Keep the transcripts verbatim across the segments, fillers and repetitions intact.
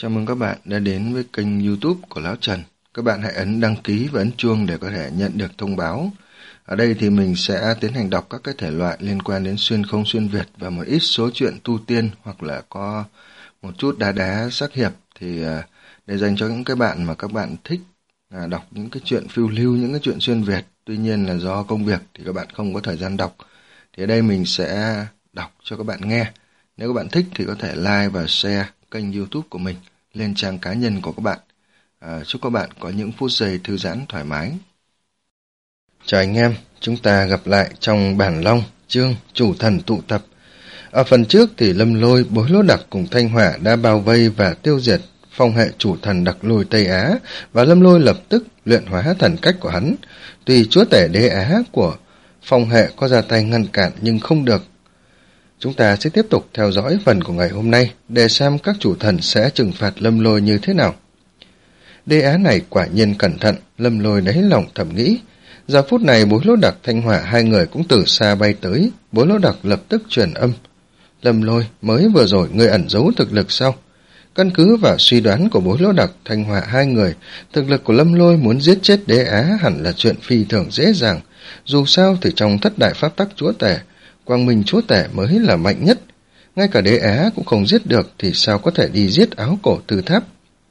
Chào mừng các bạn đã đến với kênh YouTube của Lão Trần. Các bạn hãy ấn đăng ký và ấn chuông để có thể nhận được thông báo. Ở đây thì mình sẽ tiến hành đọc các cái thể loại liên quan đến xuyên không xuyên Việt và một ít số chuyện tu tiên hoặc là có một chút đá đá sắc hiệp, thì để dành cho những cái bạn mà các bạn thích đọc những cái chuyện phiêu lưu, những cái chuyện xuyên Việt. Tuy nhiên là do công việc thì các bạn không có thời gian đọc. Thì ở đây mình sẽ đọc cho các bạn nghe. Nếu các bạn thích thì có thể like và share kênh YouTube của mình lên trang cá nhân của các bạn. À, chúc các bạn có những phút giây thư giãn thoải mái. Chào anh em, chúng ta gặp lại trong Bản Long, chương Chủ Thần Tụ Tập. Ở phần trước thì Lâm Lôi, Bối Lỗ Đặc cùng Thanh Hỏa đã bao vây và tiêu diệt phong hệ chủ thần Đặc Lôi Tây Á, và Lâm Lôi lập tức luyện hóa thần cách của hắn. Tuy chúa tể đế Á của phong hệ có ra tay ngăn cản nhưng không được. Chúng ta sẽ tiếp tục theo dõi phần của ngày hôm nay để xem các chủ thần sẽ trừng phạt Lâm Lôi như thế nào. Đế Á này quả nhiên cẩn thận, Lâm Lôi đáy lòng thầm nghĩ. Giờ phút này Bối Lỗ Đặc, Thanh Hỏa hai người cũng từ xa bay tới. Bối Lỗ Đặc lập tức truyền âm: Lâm Lôi, mới vừa rồi ngươi ẩn giấu thực lực sao? Căn cứ vào suy đoán của Bối Lỗ Đặc, Thanh Hỏa hai người, thực lực của Lâm Lôi muốn giết chết đế Á hẳn là chuyện phi thường dễ dàng. Dù sao thì trong thất đại pháp tắc chúa tể, Quang Minh chúa tể mới là mạnh nhất. Ngay cả đế Á cũng không giết được thì sao có thể đi giết áo cổ tư tháp?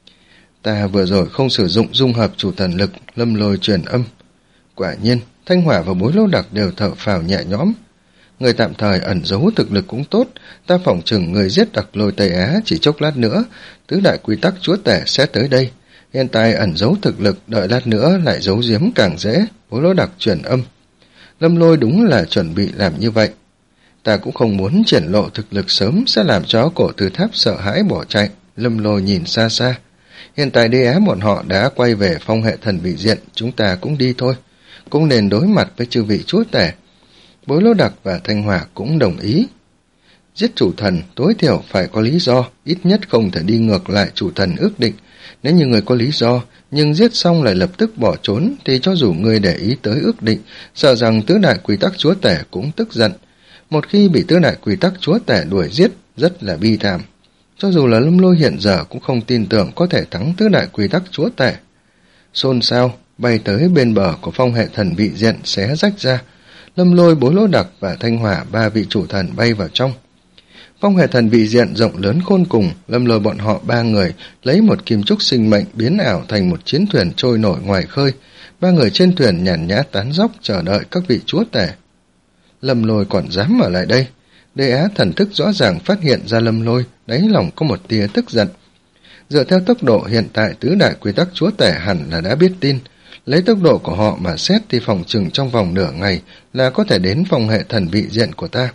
Ta vừa rồi không sử dụng dung hợp chủ thần lực, Lâm Lôi truyền âm. Quả nhiên, Thanh Hỏa và Bối Lỗ Đặc đều thở phào nhẹ nhõm. Người tạm thời ẩn giấu thực lực cũng tốt, ta phỏng chừng người giết Đặc Lôi Tây Á chỉ chốc lát nữa, tứ đại quy tắc chúa tể sẽ tới đây. Hiện tại ẩn giấu thực lực, đợi lát nữa lại giấu giếm càng dễ, Bối Lỗ Đặc truyền âm. Lâm Lôi đúng là chuẩn bị làm như vậy. Ta cũng không muốn triển lộ thực lực sớm sẽ làm cho cổ tư tháp sợ hãi bỏ chạy. Lâm Lôi nhìn xa xa. Hiện tại đế Á bọn họ đã quay về phong hệ thần bị diện, chúng ta cũng đi thôi. Cũng nên đối mặt với chư vị chúa tể. Bối Lỗ Đặc và Thanh Hỏa cũng đồng ý. Giết chủ thần tối thiểu phải có lý do, ít nhất không thể đi ngược lại chủ thần ước định. Nếu như người có lý do, nhưng giết xong lại lập tức bỏ trốn, thì cho dù người để ý tới ước định, sợ rằng tứ đại quy tắc chúa tể cũng tức giận. Một khi bị tứ đại quy tắc chúa tể đuổi giết, rất là bi thảm. Cho dù là Lâm Lôi hiện giờ cũng không tin tưởng có thể thắng tứ đại quy tắc chúa tể. Xôn xao, bay tới bên bờ của phong hệ thần bị diện xé rách ra. Lâm Lôi, Bối Lỗ Đặc và Thanh Hỏa ba vị chủ thần bay vào trong. Phong hệ thần bị diện rộng lớn khôn cùng, Lâm Lôi bọn họ ba người lấy một kim trúc sinh mệnh biến ảo thành một chiến thuyền trôi nổi ngoài khơi. Ba người trên thuyền nhàn nhã tán dóc chờ đợi các vị chúa tể. Lâm Lôi còn dám ở lại đây? Đế Á thần thức rõ ràng phát hiện ra Lâm Lôi, đáy lòng có một tia tức giận. Dựa theo tốc độ hiện tại tứ đại quy tắc chúa tể hẳn là đã biết tin. Lấy tốc độ của họ mà xét thì phòng chừng trong vòng nửa ngày là có thể đến phòng hệ thần vị diện của ta.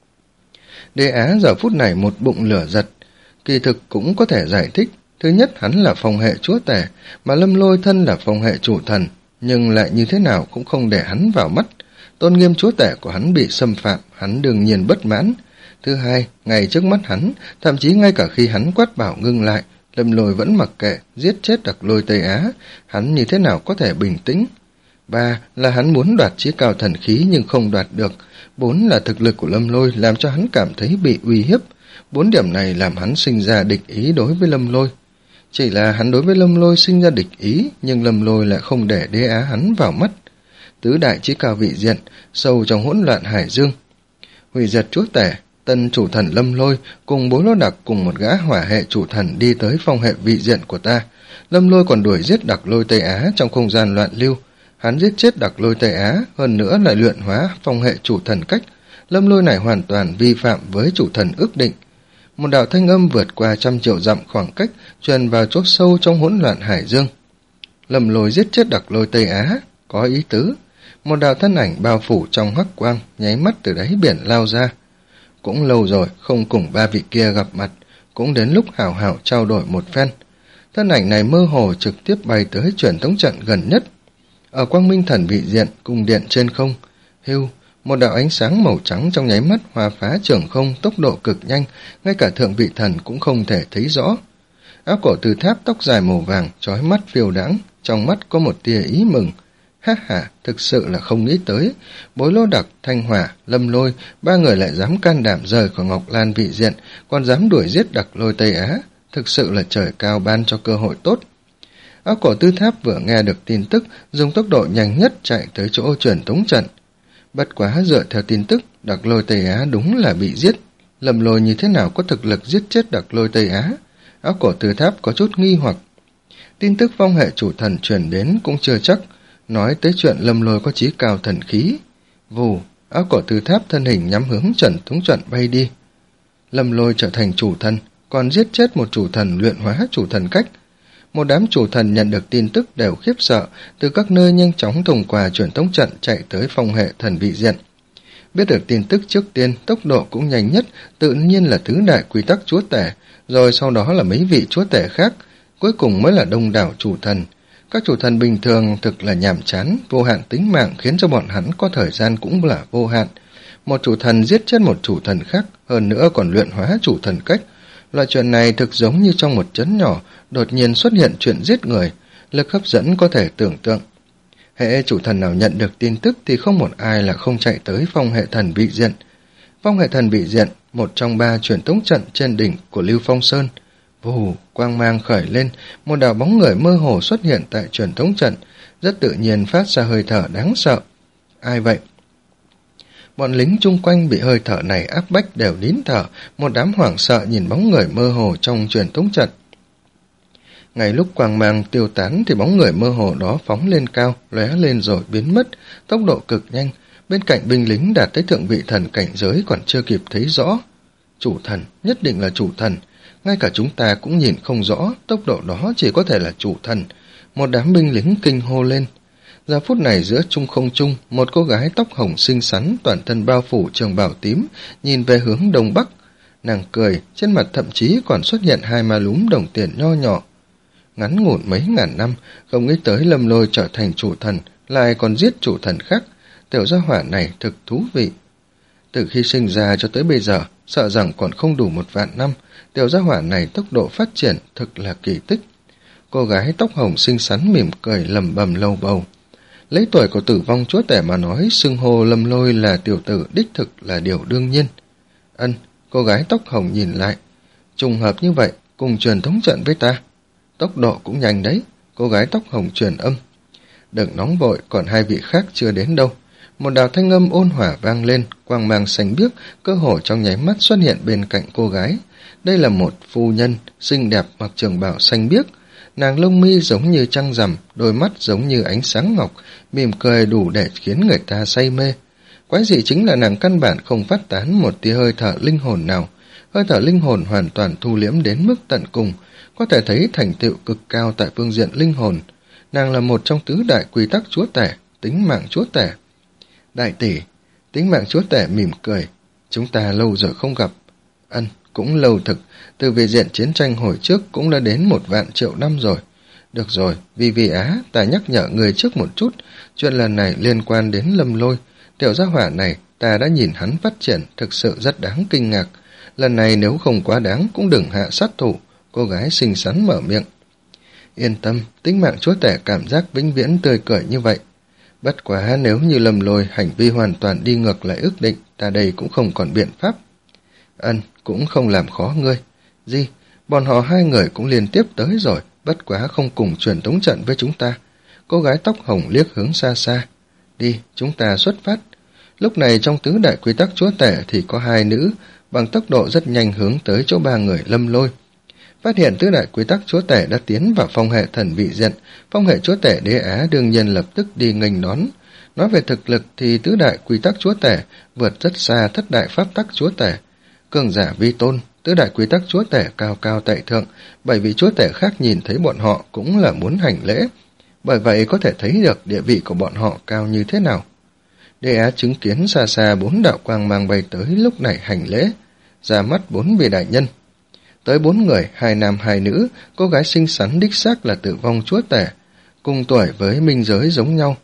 Đế Á giờ phút này một bụng lửa giật. Kỳ thực cũng có thể giải thích. Thứ nhất, hắn là phòng hệ chúa tể, mà Lâm Lôi thân là phòng hệ chủ thần, nhưng lại như thế nào cũng không để hắn vào mắt. Tôn nghiêm chúa tể của hắn bị xâm phạm, hắn đương nhiên bất mãn. Thứ hai, ngay trước mắt hắn, thậm chí ngay cả khi hắn quát bảo ngưng lại, Lâm Lôi vẫn mặc kệ, giết chết Đặc Lôi Tây Á, hắn như thế nào có thể bình tĩnh. Ba là hắn muốn đoạt chí cao thần khí nhưng không đoạt được. Bốn là thực lực của Lâm Lôi làm cho hắn cảm thấy bị uy hiếp. Bốn điểm này làm hắn sinh ra địch ý đối với Lâm Lôi. Chỉ là hắn đối với Lâm Lôi sinh ra địch ý, nhưng Lâm Lôi lại không để đế Á hắn vào mắt. Tứ đại chí cao vị diện, sâu trong hỗn loạn hải dương. Hủy diệt chúa tể, tân chủ thần Lâm Lôi cùng Bối Lỗ Đặc cùng một gã hỏa hệ chủ thần đi tới phong hệ vị diện của ta. Lâm Lôi còn đuổi giết Đặc Lôi Tây Á trong không gian loạn lưu. Hắn giết chết Đặc Lôi Tây Á, hơn nữa lại luyện hóa phong hệ chủ thần cách. Lâm Lôi này hoàn toàn vi phạm với chủ thần ước định. Một đạo thanh âm vượt qua trăm triệu dặm khoảng cách, truyền vào chỗ sâu trong hỗn loạn hải dương. Lâm Lôi giết chết Đặc Lôi Tây Á, có ý tứ. Một đạo thân ảnh bao phủ trong hắc quang, nháy mắt từ đáy biển lao ra. Cũng lâu rồi không cùng ba vị kia gặp mặt, cũng đến lúc hào hào trao đổi một phen. Thân ảnh này mơ hồ trực tiếp bay tới truyền tống trận gần nhất. Ở Quang Minh thần vị diện, cung điện trên không, hưu, một đạo ánh sáng màu trắng trong nháy mắt hòa phá trường không, tốc độ cực nhanh, ngay cả thượng vị thần cũng không thể thấy rõ. Áo cổ từ tháp, tóc dài màu vàng, trói mắt phiêu đãng, trong mắt có một tia ý mừng. Ha ha, thực sự là không nghĩ tới, Bối Lỗ Đặc, Thanh Hỏa, Lâm Lôi, ba người lại dám can đảm rời khỏi Ngọc Lan vị diện, còn dám đuổi giết Đặc Lôi Tây Á. thực sự là trời cao ban cho cơ hội tốt. Áo cổ tư tháp vừa nghe được tin tức, dùng tốc độ nhanh nhất chạy tới chỗ truyền tống trận. Bất quá dựa theo tin tức, Đặc Lôi Tây Á đúng là bị giết. Lâm Lôi như thế nào có thực lực giết chết Đặc Lôi Tây Á? Áo cổ tư tháp có chút nghi hoặc. Tin tức phong hệ chủ thần truyền đến cũng chưa chắc, nói tới chuyện Lâm Lôi có chí cao thần khí. Vù, áo cổ tư tháp thân hình nhắm hướng truyền tống trận bay đi. Lâm Lôi trở thành chủ thần, còn giết chết một chủ thần luyện hóa chủ thần cách. Một đám chủ thần nhận được tin tức đều khiếp sợ, từ các nơi nhanh chóng thông qua truyền tống trận chạy tới phong hệ thần vị diện. Biết được tin tức trước tiên, tốc độ cũng nhanh nhất, tự nhiên là tứ đại quy tắc chúa tể, rồi sau đó là mấy vị chúa tể khác, cuối cùng mới là đông đảo chủ thần. Các chủ thần bình thường thực là nhàm chán, vô hạn tính mạng khiến cho bọn hắn có thời gian cũng là vô hạn. Một chủ thần giết chết một chủ thần khác, hơn nữa còn luyện hóa chủ thần cách. Loại chuyện này thực giống như trong một trấn nhỏ, đột nhiên xuất hiện chuyện giết người, lực hấp dẫn có thể tưởng tượng. Hễ chủ thần nào nhận được tin tức thì không một ai là không chạy tới phong hệ thần vị diện. Phong hệ thần vị diện, một trong ba truyền tống trận trên đỉnh của Lưu Phong Sơn. Vù, quang mang khởi lên, một đạo bóng người mơ hồ xuất hiện tại truyền tống trận, rất tự nhiên phát ra hơi thở đáng sợ. Ai vậy? Bọn lính chung quanh bị hơi thở này áp bách đều nín thở, một đám hoảng sợ nhìn bóng người mơ hồ trong truyền tống trận. Ngay lúc quang mang tiêu tán thì bóng người mơ hồ đó phóng lên cao, lóe lên rồi biến mất, tốc độ cực nhanh. Bên cạnh binh lính đạt tới thượng vị thần cảnh giới còn chưa kịp thấy rõ. Chủ thần, nhất định là chủ thần. Ngay cả chúng ta cũng nhìn không rõ, tốc độ đó chỉ có thể là chủ thần. Một đám binh lính kinh hô lên. Giờ phút này giữa trung không trung, một cô gái tóc hồng xinh xắn, toàn thân bao phủ trường bào tím, nhìn về hướng đông bắc. Nàng cười, trên mặt thậm chí còn xuất hiện hai ma lúm đồng tiền nho nhỏ. Ngắn ngủn mấy ngàn năm, không nghĩ tới Lâm Lôi trở thành chủ thần, lại còn giết chủ thần khác. Tiểu gia hỏa này thực thú vị. Từ khi sinh ra cho tới bây giờ, sợ rằng còn không đủ một vạn năm, tiểu gia hỏa này tốc độ phát triển thực là kỳ tích. Cô gái tóc hồng xinh xắn mỉm cười lầm bầm lâu bầu. Lấy tuổi của tử vong chúa tể mà nói, xưng hô Lâm Lôi là tiểu tử đích thực là điều đương nhiên. Ân, cô gái tóc hồng nhìn lại. Trùng hợp như vậy, cùng truyền thống trận với ta. Tốc độ cũng nhanh đấy, cô gái tóc hồng truyền âm. Đừng nóng vội, còn hai vị khác chưa đến đâu. Một đạo thanh âm ôn hòa vang lên, quang mang xanh biếc, cơ hồ trong nháy mắt xuất hiện bên cạnh cô gái. Đây là một phu nhân, xinh đẹp mặc trường bào xanh biếc. Nàng lông mi giống như trăng rằm, đôi mắt giống như ánh sáng ngọc, mỉm cười đủ để khiến người ta say mê. Quái dị chính là nàng căn bản không phát tán một tia hơi thở linh hồn nào. Hơi thở linh hồn hoàn toàn thu liễm đến mức tận cùng, có thể thấy thành tựu cực cao tại phương diện linh hồn. Nàng là một trong tứ đại quy tắc chúa tể, tính mạng chúa tể. Đại tỷ, tính mạng chúa tể mỉm cười. Chúng ta lâu rồi không gặp. Ân, cũng lâu thực, từ về diện chiến tranh hồi trước cũng đã đến một vạn triệu năm rồi. Được rồi, vì vì Á, ta nhắc nhở người trước một chút, chuyện lần này liên quan đến Lâm Lôi. Tiểu gia hỏa này, ta đã nhìn hắn phát triển, thực sự rất đáng kinh ngạc. Lần này nếu không quá đáng cũng đừng hạ sát thủ, cô gái xinh xắn mở miệng. Yên tâm, tính mạng chúa tể cảm giác vĩnh viễn tươi cười như vậy. Bất quá nếu như Lâm Lôi hành vi hoàn toàn đi ngược lại ước định, ta đây cũng không còn biện pháp. Ân, cũng không làm khó ngươi. Gì, bọn họ hai người cũng liên tiếp tới rồi, bất quá không cùng truyền tống trận với chúng ta. Cô gái tóc hồng liếc hướng xa xa. Đi, chúng ta xuất phát. Lúc này trong tứ đại quy tắc chúa tể thì có hai nữ, bằng tốc độ rất nhanh hướng tới chỗ ba người Lâm Lôi. Phát hiện tứ đại quy tắc chúa tể đã tiến vào phong hệ thần vị diện, phong hệ chúa tể Đế Á đương nhiên lập tức đi nghênh đón. Nói về thực lực thì tứ đại quy tắc chúa tể vượt rất xa thất đại pháp tắc chúa tể. Cường giả vi tôn, tứ đại quy tắc chúa tể cao cao tại thượng, bởi vì chúa tể khác nhìn thấy bọn họ cũng là muốn hành lễ. Bởi vậy có thể thấy được địa vị của bọn họ cao như thế nào. Đế Á chứng kiến xa xa bốn đạo quang mang bay tới, lúc này hành lễ, ra mắt bốn vị đại nhân. Tới bốn người, hai nam hai nữ, cô gái xinh xắn đích xác là tử vong chúa tể, cùng tuổi với minh giới giống nhau.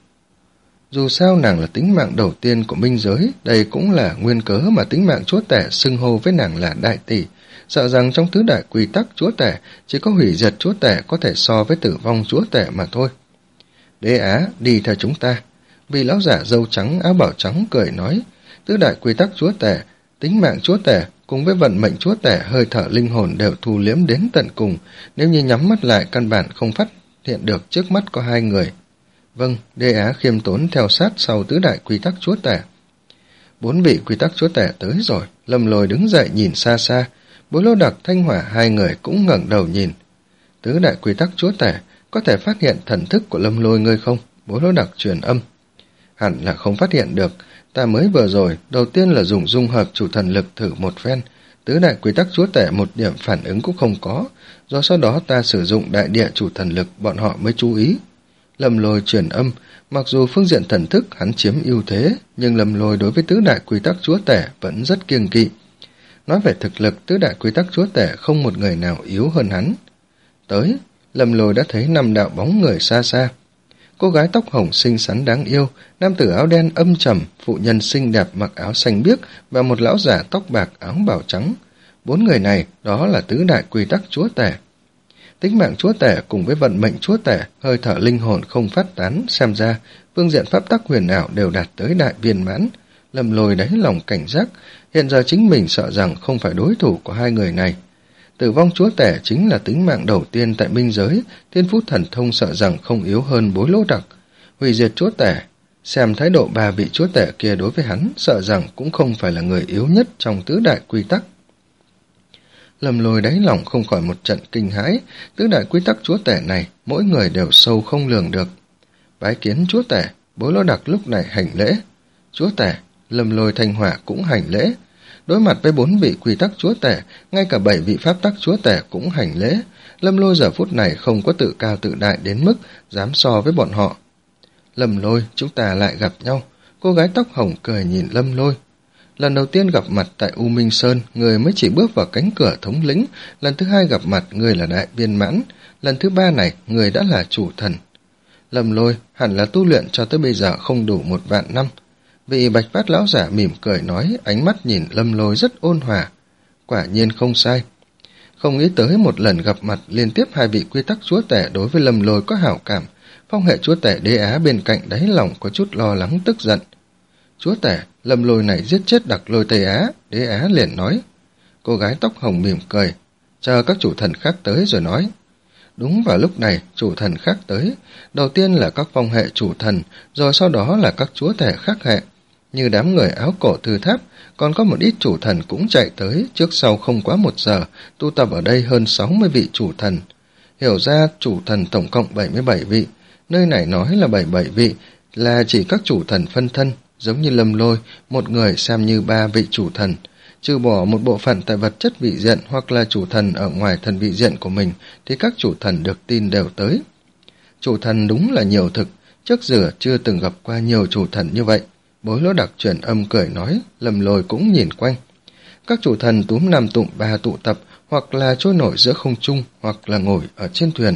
Dù sao nàng là tính mạng đầu tiên của minh giới, đây cũng là nguyên cớ mà tính mạng chúa tể xưng hô với nàng là đại tỷ, sợ rằng trong tứ đại quy tắc chúa tể chỉ có hủy diệt chúa tể có thể so với tử vong chúa tể mà thôi. Đế Á, đi theo chúng ta. Vì lão giả râu trắng áo bảo trắng cười nói, tứ đại quy tắc chúa tể Tính mạng chúa tể cùng với vận mệnh chúa tể, hơi thở linh hồn đều thu liếm đến tận cùng, nếu như nhắm mắt lại căn bản không phát hiện được trước mắt có hai người. Vâng, Đế Á khiêm tốn theo sát sau tứ đại quy tắc chúa tể. Bốn vị quy tắc chúa tể tới rồi, Lâm Lôi đứng dậy nhìn xa xa, Bối Lô Đặc, Thanh Hỏa hai người cũng ngẩng đầu nhìn. Tứ đại quy tắc chúa tể, có thể phát hiện thần thức của Lâm Lôi ngươi không? Bối Lô Đặc truyền âm. Hẳn là không phát hiện được, ta mới vừa rồi, đầu tiên là dùng dung hợp chủ thần lực thử một phen, tứ đại quy tắc chúa tể một điểm phản ứng cũng không có, do sau đó ta sử dụng đại địa chủ thần lực, bọn họ mới chú ý. Lâm Lôi truyền âm, mặc dù phương diện thần thức hắn chiếm ưu thế, nhưng Lâm Lôi đối với tứ đại quy tắc chúa tể vẫn rất kiêng kỵ. Nói về thực lực, tứ đại quy tắc chúa tể không một người nào yếu hơn hắn. Tới, Lâm Lôi đã thấy năm đạo bóng người xa xa. Cô gái tóc hồng xinh xắn đáng yêu, nam tử áo đen âm trầm, phụ nhân xinh đẹp mặc áo xanh biếc và một lão giả tóc bạc áo bào trắng. Bốn người này, đó là tứ đại quy tắc chúa tể. Tính mạng chúa tể cùng với vận mệnh chúa tể, hơi thở linh hồn không phát tán, xem ra phương diện pháp tắc huyền ảo đều đạt tới đại viên mãn. Lâm Lôi đáy lòng cảnh giác, hiện giờ chính mình sợ rằng không phải đối thủ của hai người này. Tử vong chúa tể chính là tính mạng đầu tiên tại minh giới, thiên phú thần thông sợ rằng không yếu hơn Bối Lô Đặc. Hủy diệt chúa tể, xem thái độ ba vị chúa tể kia đối với hắn, sợ rằng cũng không phải là người yếu nhất trong tứ đại quy tắc. Lâm Lôi đáy lòng không khỏi một trận kinh hãi, tứ đại quy tắc chúa tể này, mỗi người đều sâu không lường được. Bái kiến chúa tể, Bối Lô Đặc lúc này hành lễ. Chúa tể, Lâm Lôi, Thanh Hỏa cũng hành lễ. Đối mặt với bốn vị quy tắc chúa tể, ngay cả bảy vị pháp tắc chúa tể cũng hành lễ. Lâm Lôi giờ phút này không có tự cao tự đại đến mức dám so với bọn họ. Lâm Lôi, chúng ta lại gặp nhau. Cô gái tóc hồng cười nhìn Lâm Lôi. Lần đầu tiên gặp mặt tại U Minh Sơn, người mới chỉ bước vào cánh cửa thống lĩnh. Lần thứ hai gặp mặt, người là đại viên mãn. Lần thứ ba này, người đã là chủ thần. Lâm Lôi hẳn là tu luyện cho tới bây giờ không đủ một vạn năm. Vị bạch bát lão giả mỉm cười nói, ánh mắt nhìn Lâm Lôi rất ôn hòa. Quả nhiên không sai. Không nghĩ tới một lần gặp mặt liên tiếp hai vị quy tắc chúa tể đối với Lâm Lôi có hảo cảm. Phong hệ chúa tể Đế Á bên cạnh đáy lòng có chút lo lắng tức giận. Chúa tể, Lâm Lôi này giết chết Đặc Lôi Tây Á, Đế Á liền nói. Cô gái tóc hồng mỉm cười, chờ các chủ thần khác tới rồi nói. Đúng vào lúc này, chủ thần khác tới. Đầu tiên là các phong hệ chủ thần, rồi sau đó là các chúa tể khác hệ. Như đám người áo cổ thư tháp, còn có một ít chủ thần cũng chạy tới, trước sau không quá một giờ, tụ tập ở đây hơn sáu mươi vị chủ thần. Hiểu ra chủ thần tổng cộng bảy mươi bảy vị, nơi này nói là bảy mươi bảy vị, là chỉ các chủ thần phân thân, giống như Lâm Lôi, một người xem như ba vị chủ thần. Trừ bỏ một bộ phận tại vật chất vị diện hoặc là chủ thần ở ngoài thần vị diện của mình, thì các chủ thần được tin đều tới. Chủ thần đúng là nhiều thực, trước giờ chưa từng gặp qua nhiều chủ thần như vậy. Bối Lô Đặc truyền âm cười nói, Lâm Lôi cũng nhìn quanh. Các chủ thần túm năm tụm ba tụ tập, hoặc là trôi nổi giữa không trung, hoặc là ngồi ở trên thuyền.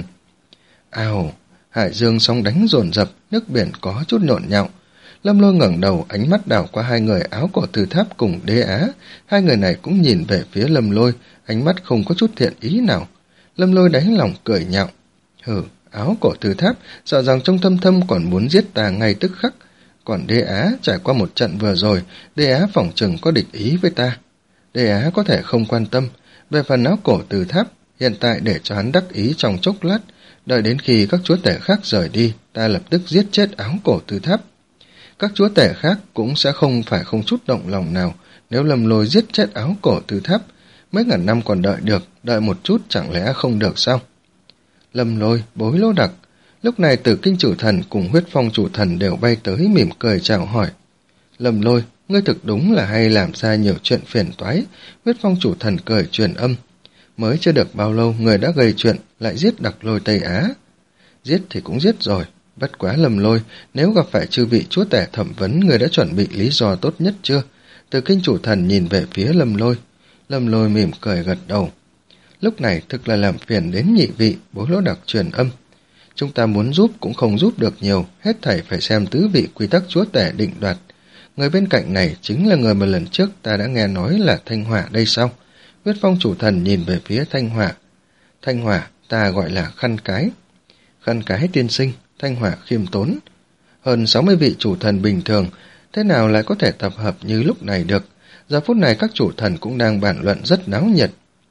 Ào, hải dương sóng đánh dồn dập, nước biển có chút nhộn nhạo. Lâm Lôi ngẩng đầu, ánh mắt đảo qua hai người áo cổ thư tháp cùng Đế Á. Hai người này cũng nhìn về phía Lâm Lôi, ánh mắt không có chút thiện ý nào. Lâm Lôi đáy lòng cười nhạo. Hừ, áo cổ thư tháp, sợ rằng trong thâm thâm còn muốn giết ta ngay tức khắc. Còn Đế Á, trải qua một trận vừa rồi, Đế Á phỏng chừng có địch ý với ta. Đế Á có thể không quan tâm. Về phần áo cổ từ tháp, hiện tại để cho hắn đắc ý trong chốc lát, đợi đến khi các chúa tể khác rời đi, ta lập tức giết chết áo cổ từ tháp. Các chúa tể khác cũng sẽ không phải không chút động lòng nào nếu Lâm Lôi giết chết áo cổ từ tháp. Mấy ngàn năm còn đợi được, đợi một chút chẳng lẽ không được sao? Lâm Lôi, Bối Lô Đặc. Lúc này Tử Kinh chủ thần cùng Huyết Phong chủ thần đều bay tới mỉm cười chào hỏi. Lâm Lôi, ngươi thực đúng là hay làm ra nhiều chuyện phiền toái. Huyết Phong chủ thần cười truyền âm. Mới chưa được bao lâu người đã gây chuyện, lại giết Đặc Lôi Tây Á. Giết thì cũng giết rồi. Bất quá Lâm Lôi, nếu gặp phải chư vị chúa tể thẩm vấn, người đã chuẩn bị lý do tốt nhất chưa? Tử Kinh chủ thần nhìn về phía Lâm Lôi. Lâm Lôi mỉm cười gật đầu. Lúc này thực là làm phiền đến nhị vị, Bối Lô Đặc truyền âm. Chúng ta muốn giúp cũng không giúp được nhiều, hết thảy phải xem tứ vị quy tắc chúa tể định đoạt. Người bên cạnh này chính là người mà lần trước ta đã nghe nói là Thanh Hỏa đây sao? Huyết Phong chủ thần nhìn về phía Thanh Hỏa. Thanh Hỏa, ta gọi là khăn cái. Khăn cái tiên sinh, Thanh Hỏa khiêm tốn. Hơn sáu mươi vị chủ thần bình thường, thế nào lại có thể tập hợp như lúc này được? Giờ phút này các chủ thần cũng đang bàn luận rất náo nhiệt.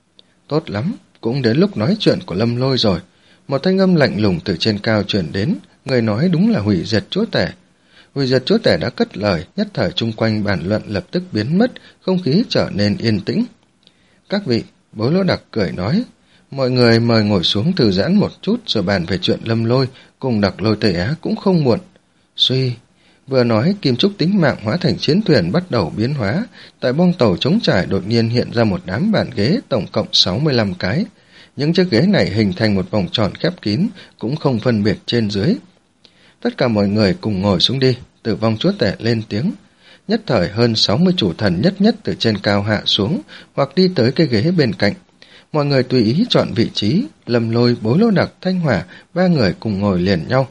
Tốt lắm, cũng đến lúc nói chuyện của Lâm Lôi rồi. Một thanh âm lạnh lùng từ trên cao truyền đến, người nói đúng là Hủy Diệt Chúa Tể. Hủy Diệt Chúa Tể đã cất lời, nhất thời chung quanh bàn luận lập tức biến mất, không khí trở nên yên tĩnh. Các vị, Bối Lỗ Đặc cười nói, mọi người mời ngồi xuống thư giãn một chút rồi bàn về chuyện Lâm Lôi cùng Đặc Lôi Tây Á cũng không muộn. Suy, vừa nói kim trúc tính mạng hóa thành chiến thuyền bắt đầu biến hóa, tại bong tàu trống trải đột nhiên hiện ra một đám bàn ghế tổng cộng sáu mươi lăm cái. Những chiếc ghế này hình thành một vòng tròn khép kín, cũng không phân biệt trên dưới. Tất cả mọi người cùng ngồi xuống đi, Tử Vong Chúa Tể lên tiếng. Nhất thời hơn sáu mươi chủ thần nhất nhất từ trên cao hạ xuống, hoặc đi tới cái ghế bên cạnh. Mọi người tùy ý chọn vị trí, Lâm Lôi, Bối Lỗ Đặc, Thanh Hỏa, ba người cùng ngồi liền nhau.